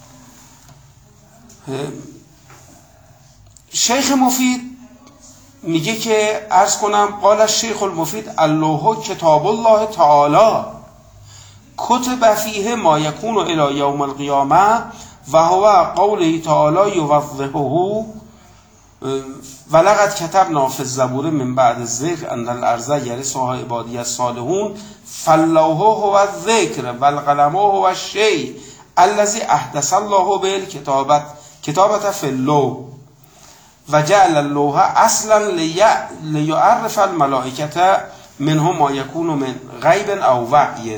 Speaker 1: شیخ مفید میگه که عرض کنم قال الشیخ المفید اللوح کتاب الله تعالی کتب فیه ما یکون الی یوم القیامه و هو قوله تعالی یوضحه ولقد کتبنا فی الزبور من بعد الذکر ان الارض یرثها عبادی الصالحون فاللوح هو الذکر والقلم هو الشیء الذی احدث الله به الکتابت کتابت فی اللوح و جعل اللوح اصلا لیعرف الملائکه منه ما یکون من غیب او وحی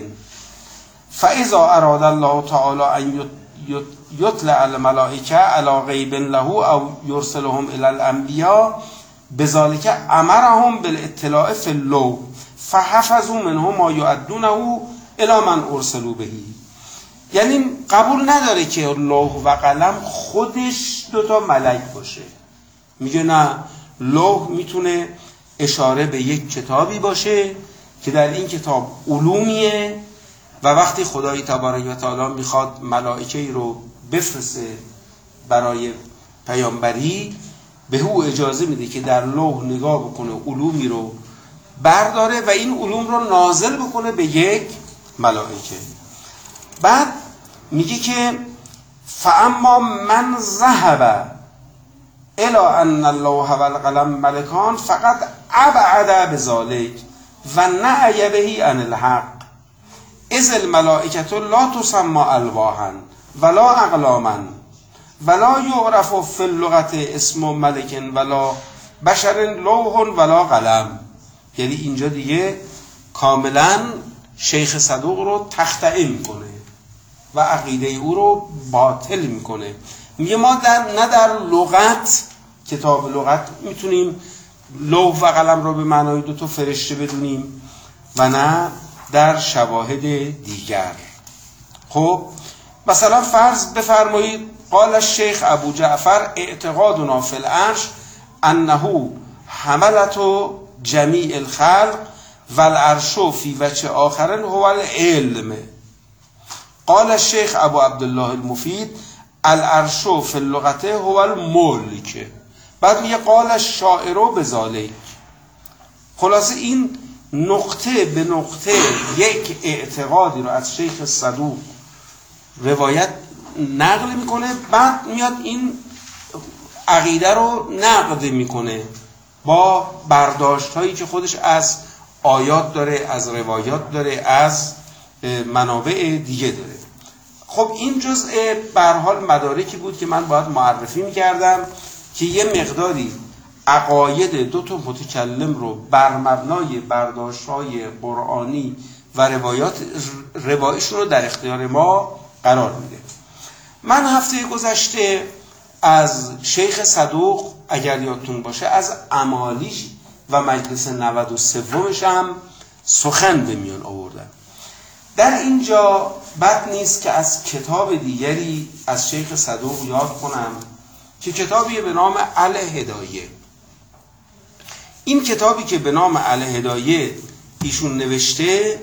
Speaker 1: فاذا اراد الله تعالی ان یطلع الملائکه علی غیب له او یرسلهم الی الانبیاء بذلك امرهم بالاطلاع فی اللوح فحفظوا منه ما یؤدونه الی من ارسلوا به. یعنی قبول نداره که لوح و قلم خودش دوتا ملک باشه. میگه نه، لوح میتونه اشاره به یک کتابی باشه که در این کتاب علومیه و وقتی خدای تبارک و تعالی میخواد ملائکه‌ای رو بفرسته برای پیامبری، به او اجازه میده که در لوح نگاه بکنه، علومی رو برداره و این علوم رو نازل بکنه به یک ملائکه. بعد میگه که فاما من ذهب الی ان اللوح و القلم ملکان فقط ابعد بذلک و نعی به عن الحق اذ الملائکه لا تسمى الواحا ولا اقلاما ولا یعرف فی اللغت اسم ملک ولا بشر لوح ولا قلم. یعنی اینجا دیگه کاملا شیخ صدوق رو تخطئه میکنه و عقیده او رو باطل میکنه. میگه ما در نه در لغت، کتاب لغت میتونیم لوح و قلم رو به معنای دو تا فرشته بدونیم و نه در شواهد دیگر. خب مثلا فرض بفرمایید قال الشیخ ابو جعفر اعتقادنا فی العرش انه حملت جمیع الخلق و العرش فی وجه آخر هو العلم. قال الشیخ ابو عبدالله المفید العرش فی اللغت هو الملک. بعد میگه قال الشاعر بذلک. خلاصه این نقطه به نقطه یک اعتقادی رو از شیخ صدوق روایت نقل میکنه، بعد میاد این عقیده رو نقد میکنه با برداشت هایی که خودش از آیات داره، از روایات داره، از منابع دیگه داره. خب این جزء به هر حال مدارکی بود که من باید معرفی میکردم که یه مقداری عقاید دو تا متکلم رو بر مبنای برداشت‌های قرآنی و روایات روایشون رو در اختیار ما قرار میده. من هفته گذشته از شیخ صدوق اگر یادتون باشه از اعمالیش و مجلس نود و سومش هم سخن به میان آوردم. در اینجا بد نیست که از کتاب دیگری از شیخ صدوق یاد کنم که کتابی به نام الهدایه. این کتابی که به نام الهدایه ایشون نوشته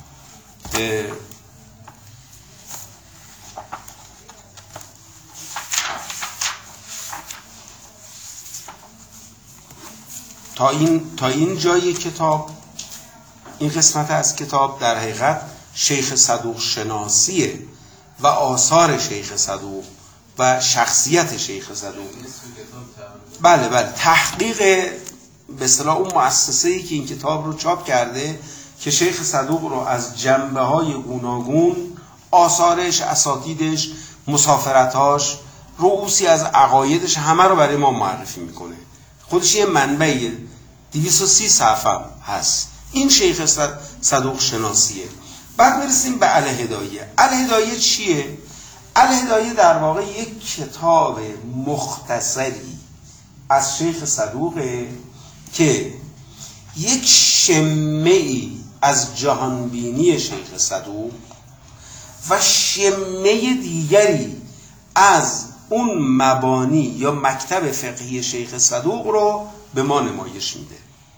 Speaker 1: تا این تا این جای کتاب، این قسمت از کتاب در حقیقت شیخ صدوق شناسیه و آثار شیخ صدوق و شخصیت شیخ صدوق. بله بله تحقیق به اصطلاح اون مؤسسه‌ای که این کتاب رو چاپ کرده که شیخ صدوق رو از جنبه‌های گوناگون، آثارش، اساتیدش، مسافرتاش، رؤوسی از عقایدش، همه رو برای ما معرفی میکنه. خودش یه منبع دویست و سی صفحه هست. این شیخ صدوق شناسیه. بعد برسیم به الهدایه. الهدایه چیه؟ الهدایه در واقع یک کتاب مختصری از شیخ صدوقه که یک شمه‌ای از جهانبینی شیخ صدوق و شمه دیگری از اون مبانی یا مکتب فقهی شیخ صدوق رو به ما نمایش میده.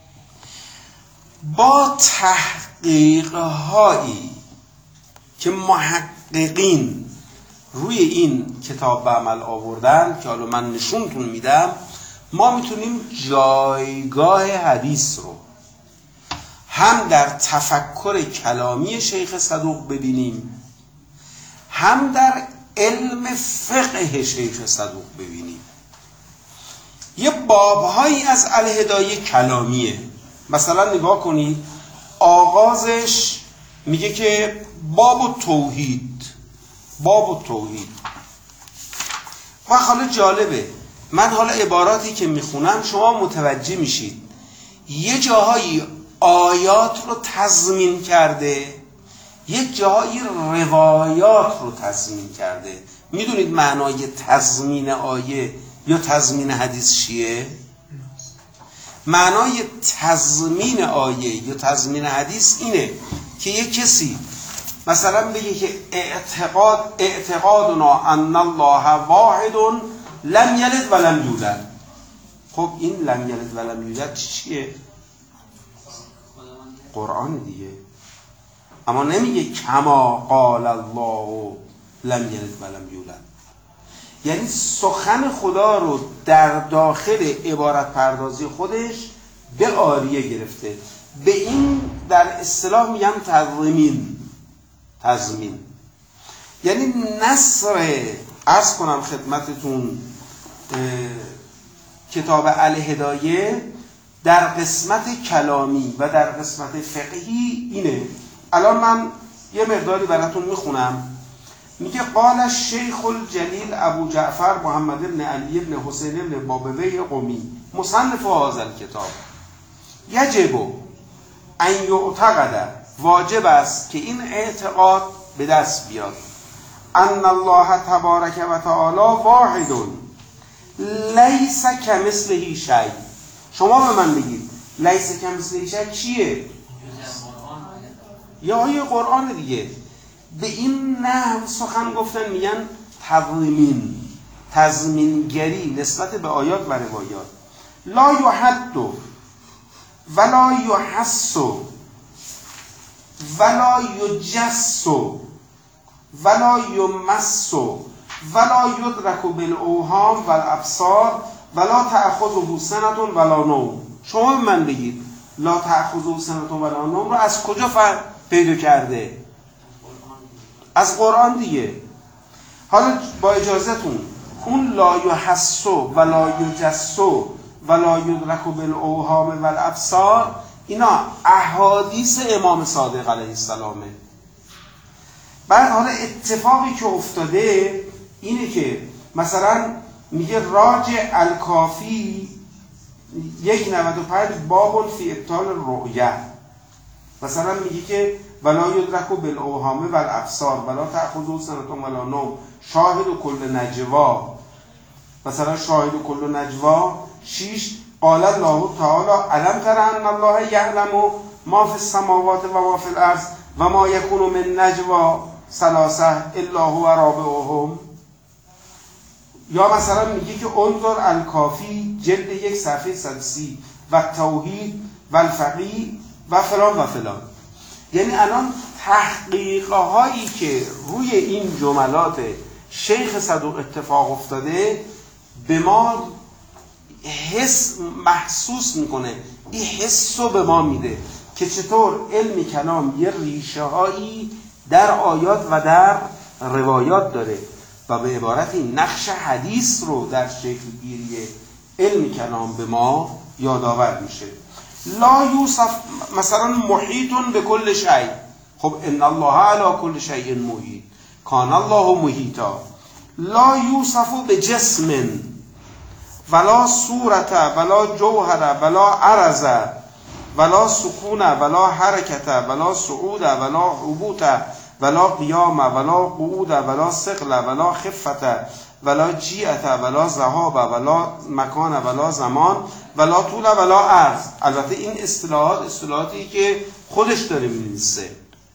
Speaker 1: با تحقیق‌هایی که محققین روی این کتاب به عمل آوردن که حالا من نشونتون میدم، ما میتونیم جایگاه حدیث رو هم در تفکر کلامی شیخ صدوق ببینیم، هم در علم فقه شیخ صدوق ببینیم. یه بابهایی از الهدایه کلامیه. مثلا نگاه کنید، آغازش میگه که باب توحید، باب توحید. و حالا جالبه، من حالا عباراتی که میخونم شما متوجه میشید یه جاهایی آیات رو تضمین کرده، یک جاهایی روایات رو تضمین کرده. میدونید معنای تضمین آیه یا تضمین حدیث چیه؟ معنای تضمین آیه یا تضمین حدیث اینه که یک کسی مثلا بگه که اعتقاد اعتقادنا ان الله واحد لم یلد و لم یولد. خب این لم یلد و لم یولد چیه؟ قرآن دیگه. اما نمیگه کما قال الله لم یلد و لم یولد. یعنی سخن خدا رو در داخل عبارت پردازی خودش به عاریه گرفته. به این در اصطلاح میگن تضمین. تضمین یعنی نصر، عرض کنم خدمتتون، کتاب الهدایه در قسمت کلامی و در قسمت فقهی اینه. الان من یه مقداری براتون میخونم. میگه قال الشیخ الجلیل ابو جعفر محمد بن علی بن حسین بن بابوی قمی مصنف هذا الکتاب یجب ان یعتقد، واجب است که این اعتقاد به دست بیاد، ان الله تبارک و تعالی واحد لیس کمثله شیء. شما به من بگید لیس کمثله شیء چیه؟ یا آیه قرآن دیگه. به این نحو سخن گفتن میگن تضمین، تضمینگری نسبت به آیات و روایات. لا یحد ولا یحس ولا یجس ولا یمس ولا یدرک بالاوهام والابصار ولا تأخذه سنة ولا نوم. شما به من بگید لا تأخذه سنة ولا نوم رو از کجا پیدا کرده؟ از قرآن دیگه. حالا با اجازهتون اون لا یحس ولا یجس ولا یدرک بالاوهام والابصار اینا احادیث امام صادق علیه السلامه. بعد حالا اتفاقی که افتاده اینه که مثلا میگه راجع الکافی یک نود و پنج باب فی ابطال رؤیه، مثلا میگه که ولا یدرک بالاوهام والابصار ولا تأخذه سنة ولا نوم شاهد و کل نجوا، مثلا شاهد و کل نجوا شیش قال الله تعالی الم تر ان الله یعلم ما فی السماوات و ما فی الارض و ما یکون من نجوا ثلاثه الا هو رابعهم. یا مثلا میگه که انظر الکافی جلد یک صفحه صد و سی و توحید و الفقیه و فلان و فلان. یعنی الان تحقیقه هایی که روی این جملات شیخ صدوق اتفاق افتاده به ما حس محسوس میکنه، این حس رو به ما میده که چطور علم کلام یه ریشه هایی در آیات و در روایات داره و به عبارتی نقش حدیث رو در شکل گیری علم کلام به ما یادآور میشه. لا یوصف مثلا محیطون به کل شیء، خب ان الله علی کل شیء محیط، کان الله محیطا. لا یوصف به جسم ولا صورت ولا جوهر ولا عرض ولا سکون ولا حرکت ولا صعود ولا هبوط ولا قیام ولا قعود ولا ثقل ولا خفت ولا جیعت ولا ذهاب ولا مکان ولا زمان ولا طول ولا عرض. البته این اصطلاحات اصطلاحاتی که خودش داره می‌نویسه.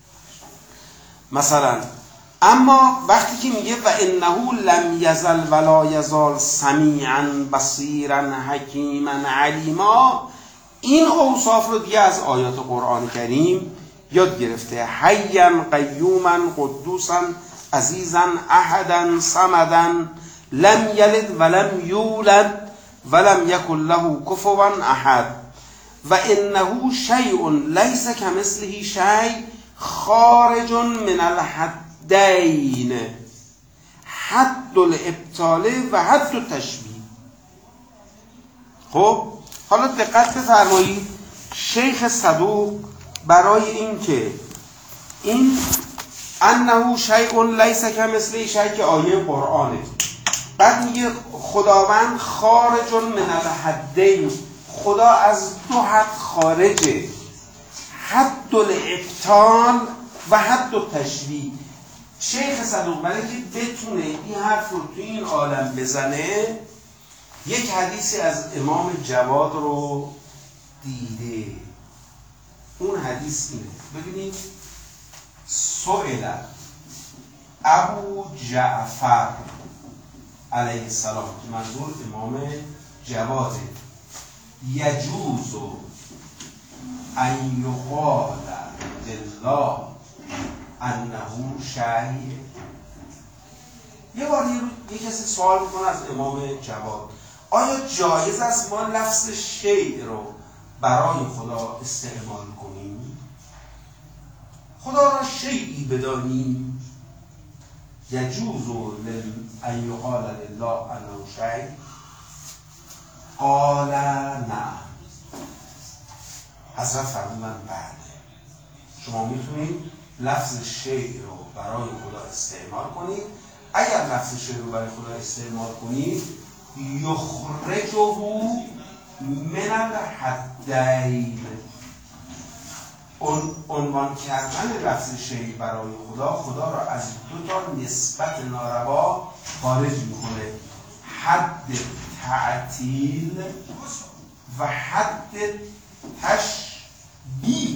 Speaker 1: مثلا اما وقتی که میگه و انه لم یزل ولا یزال سمیعا بصیرا حکیما علیما، این اوصاف رو دیگه از آیات قرآن کریم یاد گرفته. حیا قیوما قدوسا عزیزا احدا صمدا لم یلد ولم یولد ولم یکن له کفوا احد و انه شیء لیس کمثله شیء خارج من الحدین حد الابطال و حد التشبیه. خب حالا دقت بفرمایید، شیخ صدوق برای این که این انه شیء لیس کمثله شیء که آیه قرآنه، بعد میگه خداوند خارج من الحدین، خدا از دو حد خارجه، حد الابطال و حد التشبیه. شیخ صدوق برای که بتونه این حرف رو تو این عالم بزنه یک حدیثی از امام جواد رو دیده. اون حدیث اینه، ببینید سئل ابو جعفر علیه السلام که منظور امام جواده، یجوز ان یقال لله انه شیء. یه بار یه کسی سوال میکنه از امام جواد، آیا جایز است ما لفظ شیء رو برای خدا استعمال کنیم؟ خدا را شیئی بدانیم؟ یجوز ان یقال لله انه شیء؟ قال نعم. حضرت فرمودند بله، شما میتونید لفظ شیء رو برای خدا استعمال کنید. اگر لفظ شیء رو برای خدا استعمال کنید یخرجه من الحدین، عنوان کردن لفظ شیء برای خدا خدا را از دو تا نسبت ناروا خارج میکنه، حد تعطیل و حد تشبیه.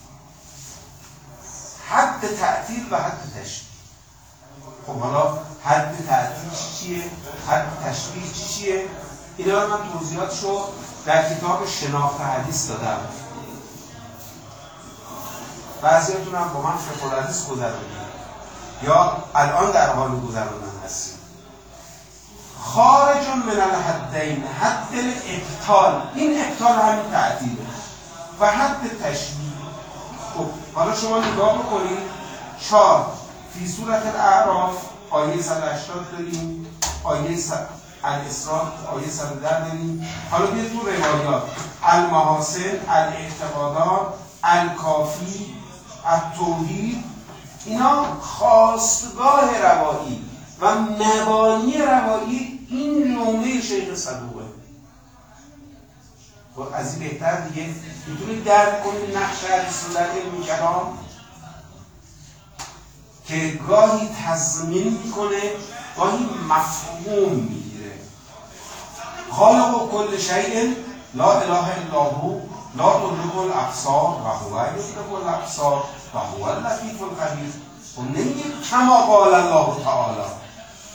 Speaker 1: حد تعطیل و حد تشبیه. خب حالا حد تعطیل چیه؟ حد تشبیه چیه؟ اینا رو من توضیحاتشو در کتاب شناخت حدیث دادم. بعضیاتون هم با من فقه الحدیث گذروندید یا الان در حال گذروندن هستید. خارج من الحدین، حد الابطال، این ابطال همین تعطیله، و حد تشبیه. خب حالا شما نگاه بکنید، چهار فی سورة الاعراف آیه صد و هشتاد داریم، آیه الاسراء آیه صد و ده داریم. حالا بیاید تو روایات المحاسن، الاعتقادات، الکافی، التوحید، اینا خاستگاه روایی و مبانی روایی این جمله شیخ صدوقه. و از این بهتر دیگه میتونید درک کنید نقش حدیث رو در علم کلام که گاهی تضمین میکنه گاهی مفهوم میگیره. خالق کل شیء لا اله الا هو لا تدرکه الابصار و هو یدرک الابصار و هو اللطیف الخبیر. و نمیگه کما قال الله تعالی،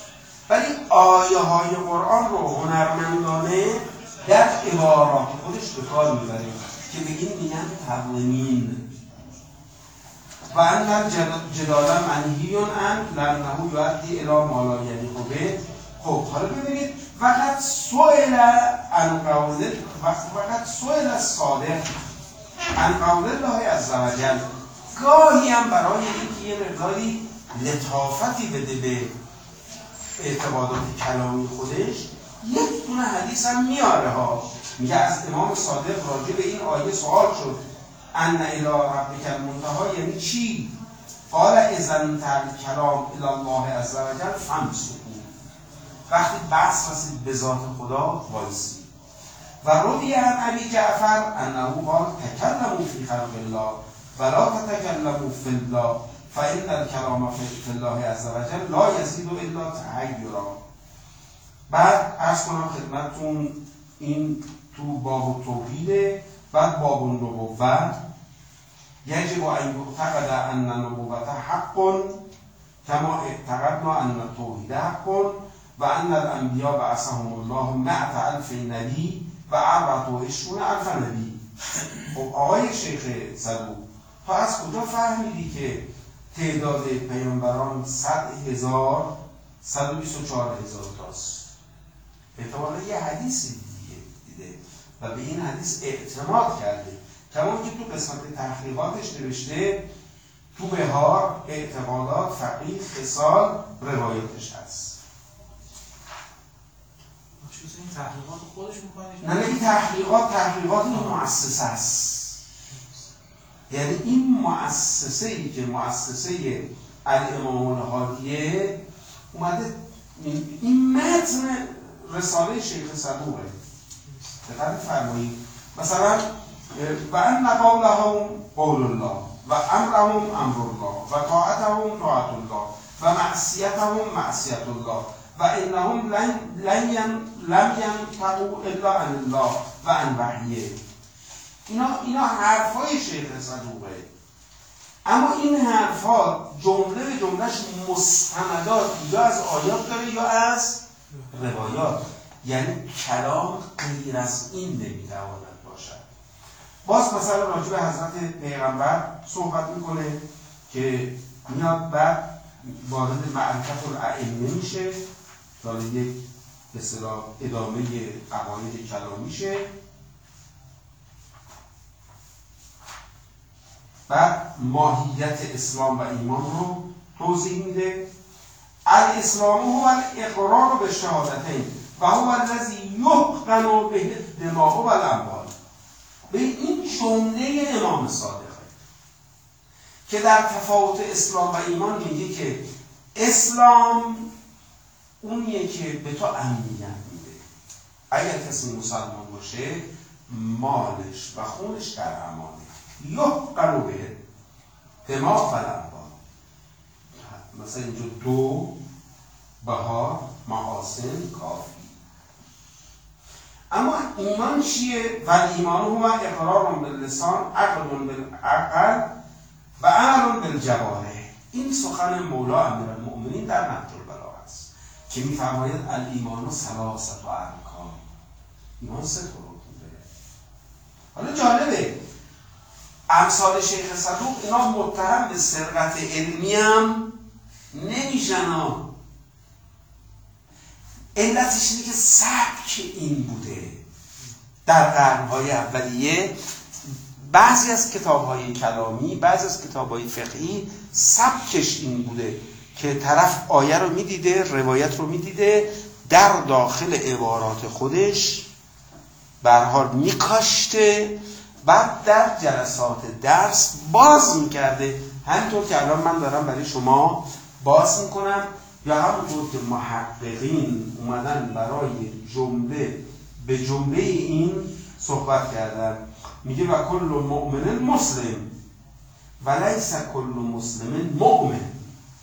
Speaker 1: ولی آیه های قرآن رو هنرمندانه در عبارات خودش به کار میبره که بگیم میگن تقویمین و ان جدال منهی عن لانه یؤدی الی ما لا یلیق به. خب حالا ببینید وقت سئل عن قول وقت سئل الصادق عن قول الله عز وجل، گاهی هم برای اینکه یه مقداری لطافتی بده به اعتقادات کلامی خودش یک دونه حدیث هم میاره ها. میگه از امام صادق راجع به این آیه سوال شد ان الی ربک المنتهی یعنی چی؟ قال اذا انتهى الكلام الی الله عز وجل فامسكوا، وقتی بحث رسید به ذات خدا وایسی. و روی عن ابی جعفر انه قال تکلموا فی خلق الله ولا تتکلموا فی الله فإن الكلام فی الله عز وجل لا یزید الا تحیرا. بعد عرض کنم خدمتتون این تو باب توحید، بعد باب النبوت. یجب ان یعتقد ان النبوت حق کما اعتقدنا ان التوحید حق و ان الانبیاء بعثهم الله مئة الف نبی و اربعة و عشرون الف نبی. خب آقای شیخ صدوق، تو از کجا فهمیدی که تعداد پیامبران صد هزار صد و بیست و چهار هزار تاست؟ احتمالا یه حدیثی دیگه دیده و به این حدیث اعتماد کرده، کما که تو قسمت تحقیقاتش نوشته تو بهار اعتقادات فقیه خصال روایتش هست.
Speaker 2: این تحقیقات خودش میکنه؟
Speaker 1: نه این تحقیقات تحقیقات این مؤسسه است. یعنی این مؤسسه ای که مؤسسه الامام الهادیه اومده این متن رساله شیخ صدوقه. دقت فرمایید مثلا و ان قولهم قول الله و امرهم امر الله و طاعتهم طاعت الله و معصیتهم معصیت الله و انهم لن لن لم ينطقوا الا عن الله و عن وحیه. اینا اینا حرفای شیخ صدوقه، اما این حرفا جمله به جملهش مستندات یا از آیات داره یا از روایات، یعنی کلام غیر از این نمیتواند باشد. باز مثلا راجع به حضرت پیغمبر صحبت میکنه که میاد بعد وارد معرفت الائمه میشه، داره یک به اصطلاح ادامه عقاید کلامی میشه. بعد ماهیت اسلام و ایمان رو توضیح میده. الاسلام هو الاقرار بالشهادتین و هو الذی یحقن به الدماء و الاموال. به این جمله امام صادقه که در تفاوت اسلام و ایمان میگه که اسلام اونیه که به تو امنیت میده، اگر کسی مسلمان باشه مالش و خونش در امانه. یحقن به دماء و الاموال. مثلا اینجا دو بهار محاسن کافی. اما ایمان چیه؟ و ایمان هو اقرار باللسان عقد بالعقل و عمل بالجوارح. این سخن مولا امیرالمؤمنین در نهج البلاغه است که می‌فرماید الایمان ثلاثه ارکان. ایمان سه رکن داره. حالا جالبه امثال شیخ صدوق اینا متهم به سرقت علمی هم نمیشن. علتش اینه که سبک این بوده. در قرنهای اولیه بعضی از کتابهای کلامی، بعضی از کتابهای فقهی سبکش این بوده که طرف آیه رو میدیده، روایت رو میدیده، در داخل عبارات خودش به هر حال میکاشته، بعد در جلسات درس باز میکرده. همینطور که الان من دارم برای شما باز میکنم، یا همونطور که محققین اومدن برای جمله به جمله این صحبت کردن. میگه و کل مؤمن مسلم و لیس کل مسلم مؤمن.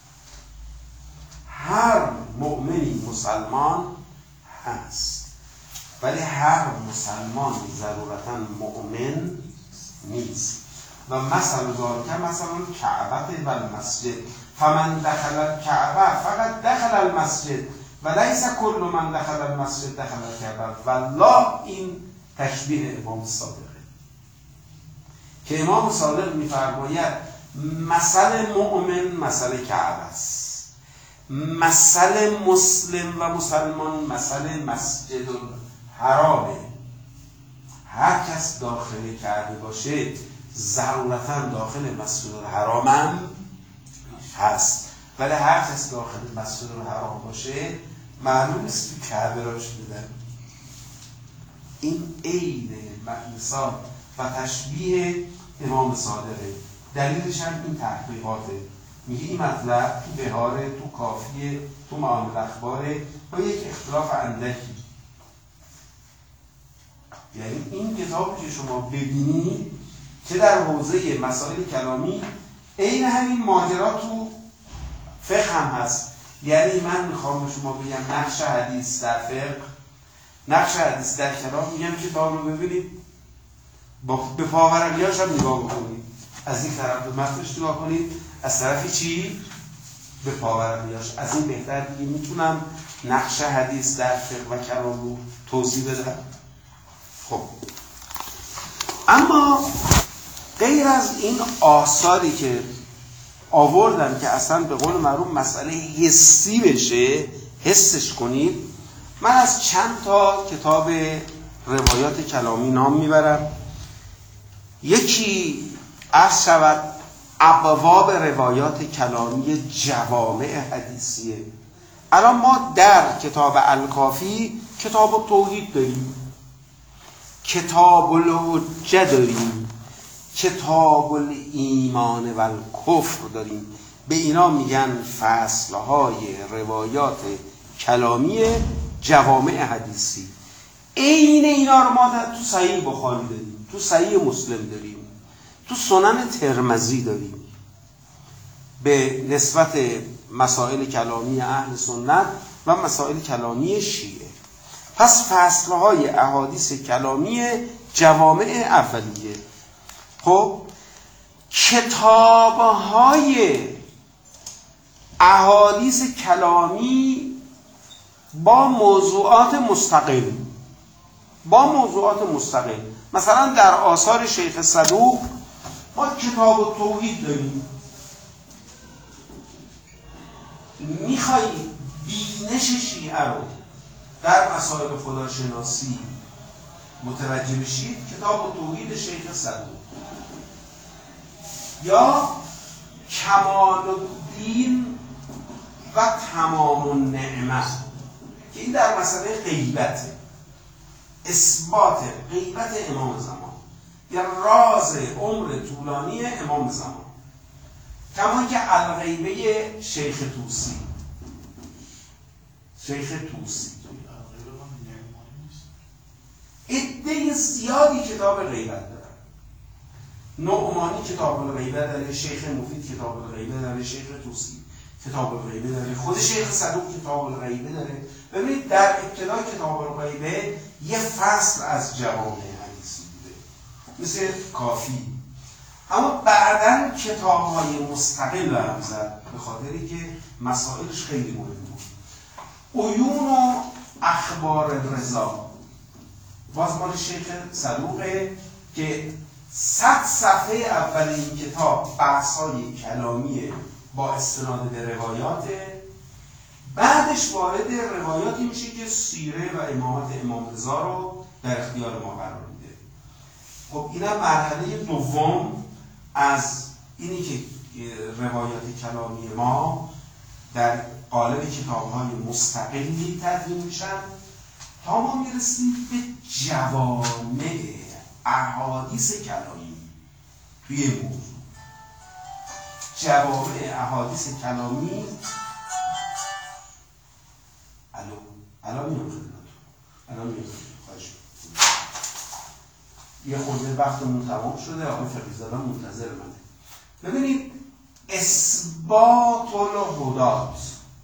Speaker 1: هر مؤمنی مسلمان هست ولی هر مسلمان ضرورتاً مؤمن نیست. و مثل ذالک مثلا کعبه و المسجد فمن دخل الکعبه فقط دخل المسجد و لیس کل من دخل المسجد دخل الکعبه والله این تشبیه امام صادقه که امام صادق میفرماید مثل مؤمن مثل کعبه است، مثل مسلم و مسلمان مثل مسجد الحرامه. هر کس داخل کعبه باشه ضرورتاً داخل مسجد الحرام هم هست، ولی هر کس داخل مسجد الحرام باشه معلوم است که کعبه راش میدن. این عین مثال و تشبیه امام صادقه. دلیلش هم این تحقیقاته. میگه این مطلب تو بهاره، تو کافیه، تو معامل اخباره با یک اختلاف اندکی. یعنی این کتاب که شما ببینید که در حوزه مسائل کلامی عین همین ماجرا تو فقه هم هست. یعنی من میخوام به شما بگم نقش حدیث در فقه، نقش حدیث در کلام، میگم کتاب رو ببینید با به پاورقیاش هم نگاه بکنید، از این طرف به متنش نگاه کنید، از طرفی چی؟ به پاورقیاش. از این بهتر دیگه میتونم نقش حدیث در فقه و کلام رو توضیح بدم. خب اما غیر از این آثاری که آوردم که اصلا به قول معروف مسئله حسی بشه، حسش کنید، من از چند تا کتاب روایات کلامی نام میبرم. یکی عرض شود ابواب روایات کلامی جوامع حدیثیه. الان ما در کتاب الکافی کتاب توحید داریم، کتاب الحجه داریم، کتاب الایمان و الکفر داریم. به اینا میگن فصلهای روایات کلامی جوامع حدیثی. عین اینا رو ما تو صحیح بخاری داریم، تو صحیح مسلم داریم، تو سنن ترمذی داریم به نسبت مسائل کلامی اهل سنت و مسائل کلامی شیعه. پس فصلهای احادیث کلامی جوامع اولیه. خب کتابهای احادیث کلامی با موضوعات مستقل، با موضوعات مستقل. مثلا در آثار شیخ صدوق ما کتاب توحید داریم. میخوای بینش شیعه رو در مسائل خداشناسی متوجه بشید، کتاب توحید شیخ صدوق یا کمال الدین و تمام النعمه که این در مسئله غیبته، اثبات غیبت امام زمان یا راز عمر طولانی امام زمان، کما که الغیبه شیخ توسی. شیخ توسی عده زیادی کتاب غیبت دارن. نعمانی کتاب الغیبه داره، شیخ مفید کتاب الغیبه داره، شیخ توسی کتاب الغیبه داره، خود شیخ صدوق کتاب الغیبه داره. ببینید در ابتدا کتاب الغیبه یه فصل از جوامع حدیثی بوده مثل کافی، اما بعداً کتاب‌های مستقل هم زد به خاطری که مسائلش خیلی مهم بود. عیون و اخبار رضا باز مال شیخ صدوقه که صد صفحه اول این کتاب بحث‌های کلامی با استناد به روایاته، بعدش وارد روایاتی میشه که سیره و امامت امام رضا رو در اختیار ما قرار میده. خب اینم مرحله دوم از اینی که روایات کلامی ما در قالب کتاب‌های مستقلی تدوین میشن تا ما میرسیم به جوامع احادیث کلامی. توی موضوع جوامع احادیث کلامی الو الان میام خدمتتون الان میام خواهش یه خورده وقتمون تمام شده، آقای فقیه‌زاده منتظر منه. ببینید اثبات الهدات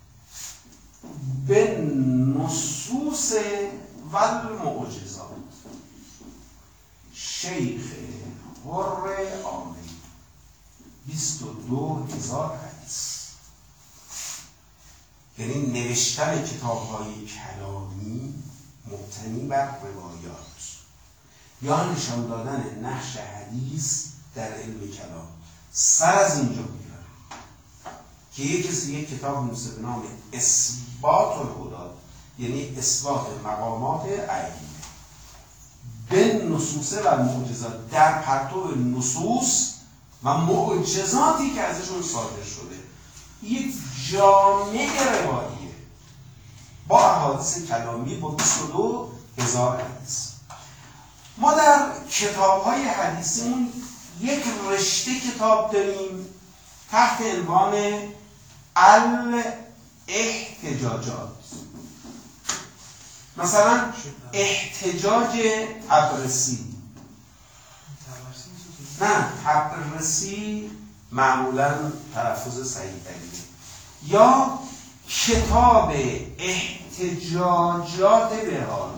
Speaker 1: به نصوص و المعجزات شیخ حر آمری بیست و دو هزار حدیث. یعنی نوشتن کتاب‌های کلامی مبتنی بر روایات یا نشان دادن نقش حدیث در علم کلام سر از اینجا می‌گیره که یک کسی یک کتاب نوشته به نام اثبات الهدات، یعنی اثبات مقامات عینی به نصوص و معجزات در پرتو نصوص و معجزاتی که ازشون صادر شده، یک جامعه رواییه با احادیث کلامی با بیست و دو هزار حدیث. ما در کتاب‌های حدیثمون یک رشته کتاب داریم تحت عنوان الاحتجاجات. مثلا احتجاج طبرسی، نه طبرسی معمولا تلفظ صحیح تریه، یا کتاب احتجاجات بهار.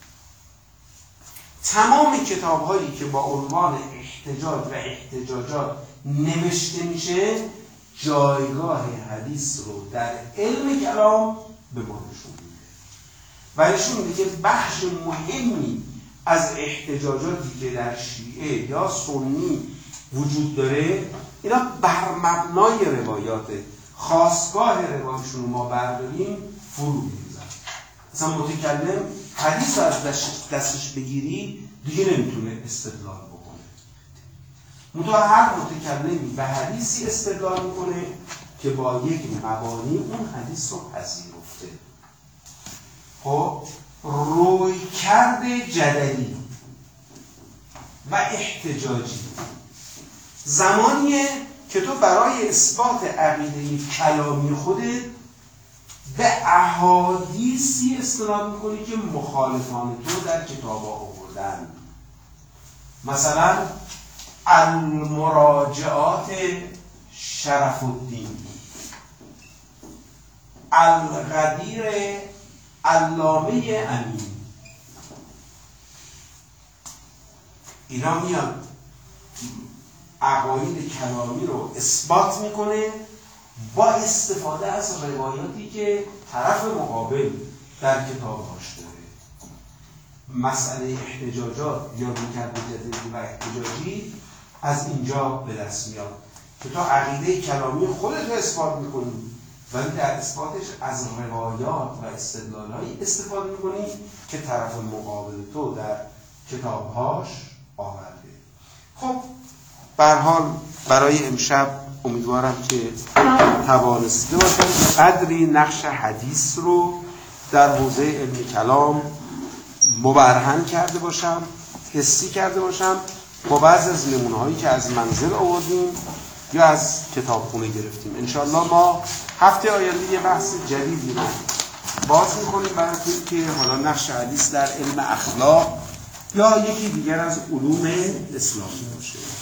Speaker 1: تمام کتاب هایی که با عنوان احتجاج و احتجاجات نوشته میشه جایگاه حدیث رو در علم کلام به ما نشون میده و نشون میده که بخش مهمی از احتجاجاتی که در شیعه یا سنی وجود داره اینا بر مبنای روایاته. خاستگاه روایشون رو ما برداریم فرو میریزن. مثلا متکلم حدیث رو از دستش بگیری دیگه نمیتونه استدلال بکنه. منتها هر متکلمی به حدیثی استدلال میکنه که با یک مبانی اون حدیث رو پذیرفته. خب رویکرد جدلی و احتجاجی زمانیه که تو برای اثبات عقیده کلامی خودت به احادیثی استناد میکنی که مخالفان تو در کتابا آوردن. مثلا المراجعات شرف الدین، الغدیر علامه امین، اینا میاد عقاید کلامی رو اثبات میکنه با استفاده از روایاتی که طرف مقابل در کتابهاش داره. مسئله احتجاجات یا رویکرد جدلی و احتجاجی از اینجا به دست میاد که تو عقیده کلامی خودت رو اثبات میکنی ولی در اثباتش از روایات و استدلال‌هایی استفاده میکنی که طرف مقابل تو در کتابهاش آورده. خب به هر حال برای امشب امیدوارم که توانسته باشم قدری نقش حدیث رو در حوزه علم کلام مبرهن کرده باشم، حسی کرده باشم با بعضی از نمونه‌هایی که از منزل آوردیم یا از کتابخونه گرفتیم. انشاءالله ما هفته آینده یه بحث جدیدی رو باز می‌کنیم براتون که حالا نقش حدیث در علم اخلاق یا یکی دیگر از علوم اسلامی باشه.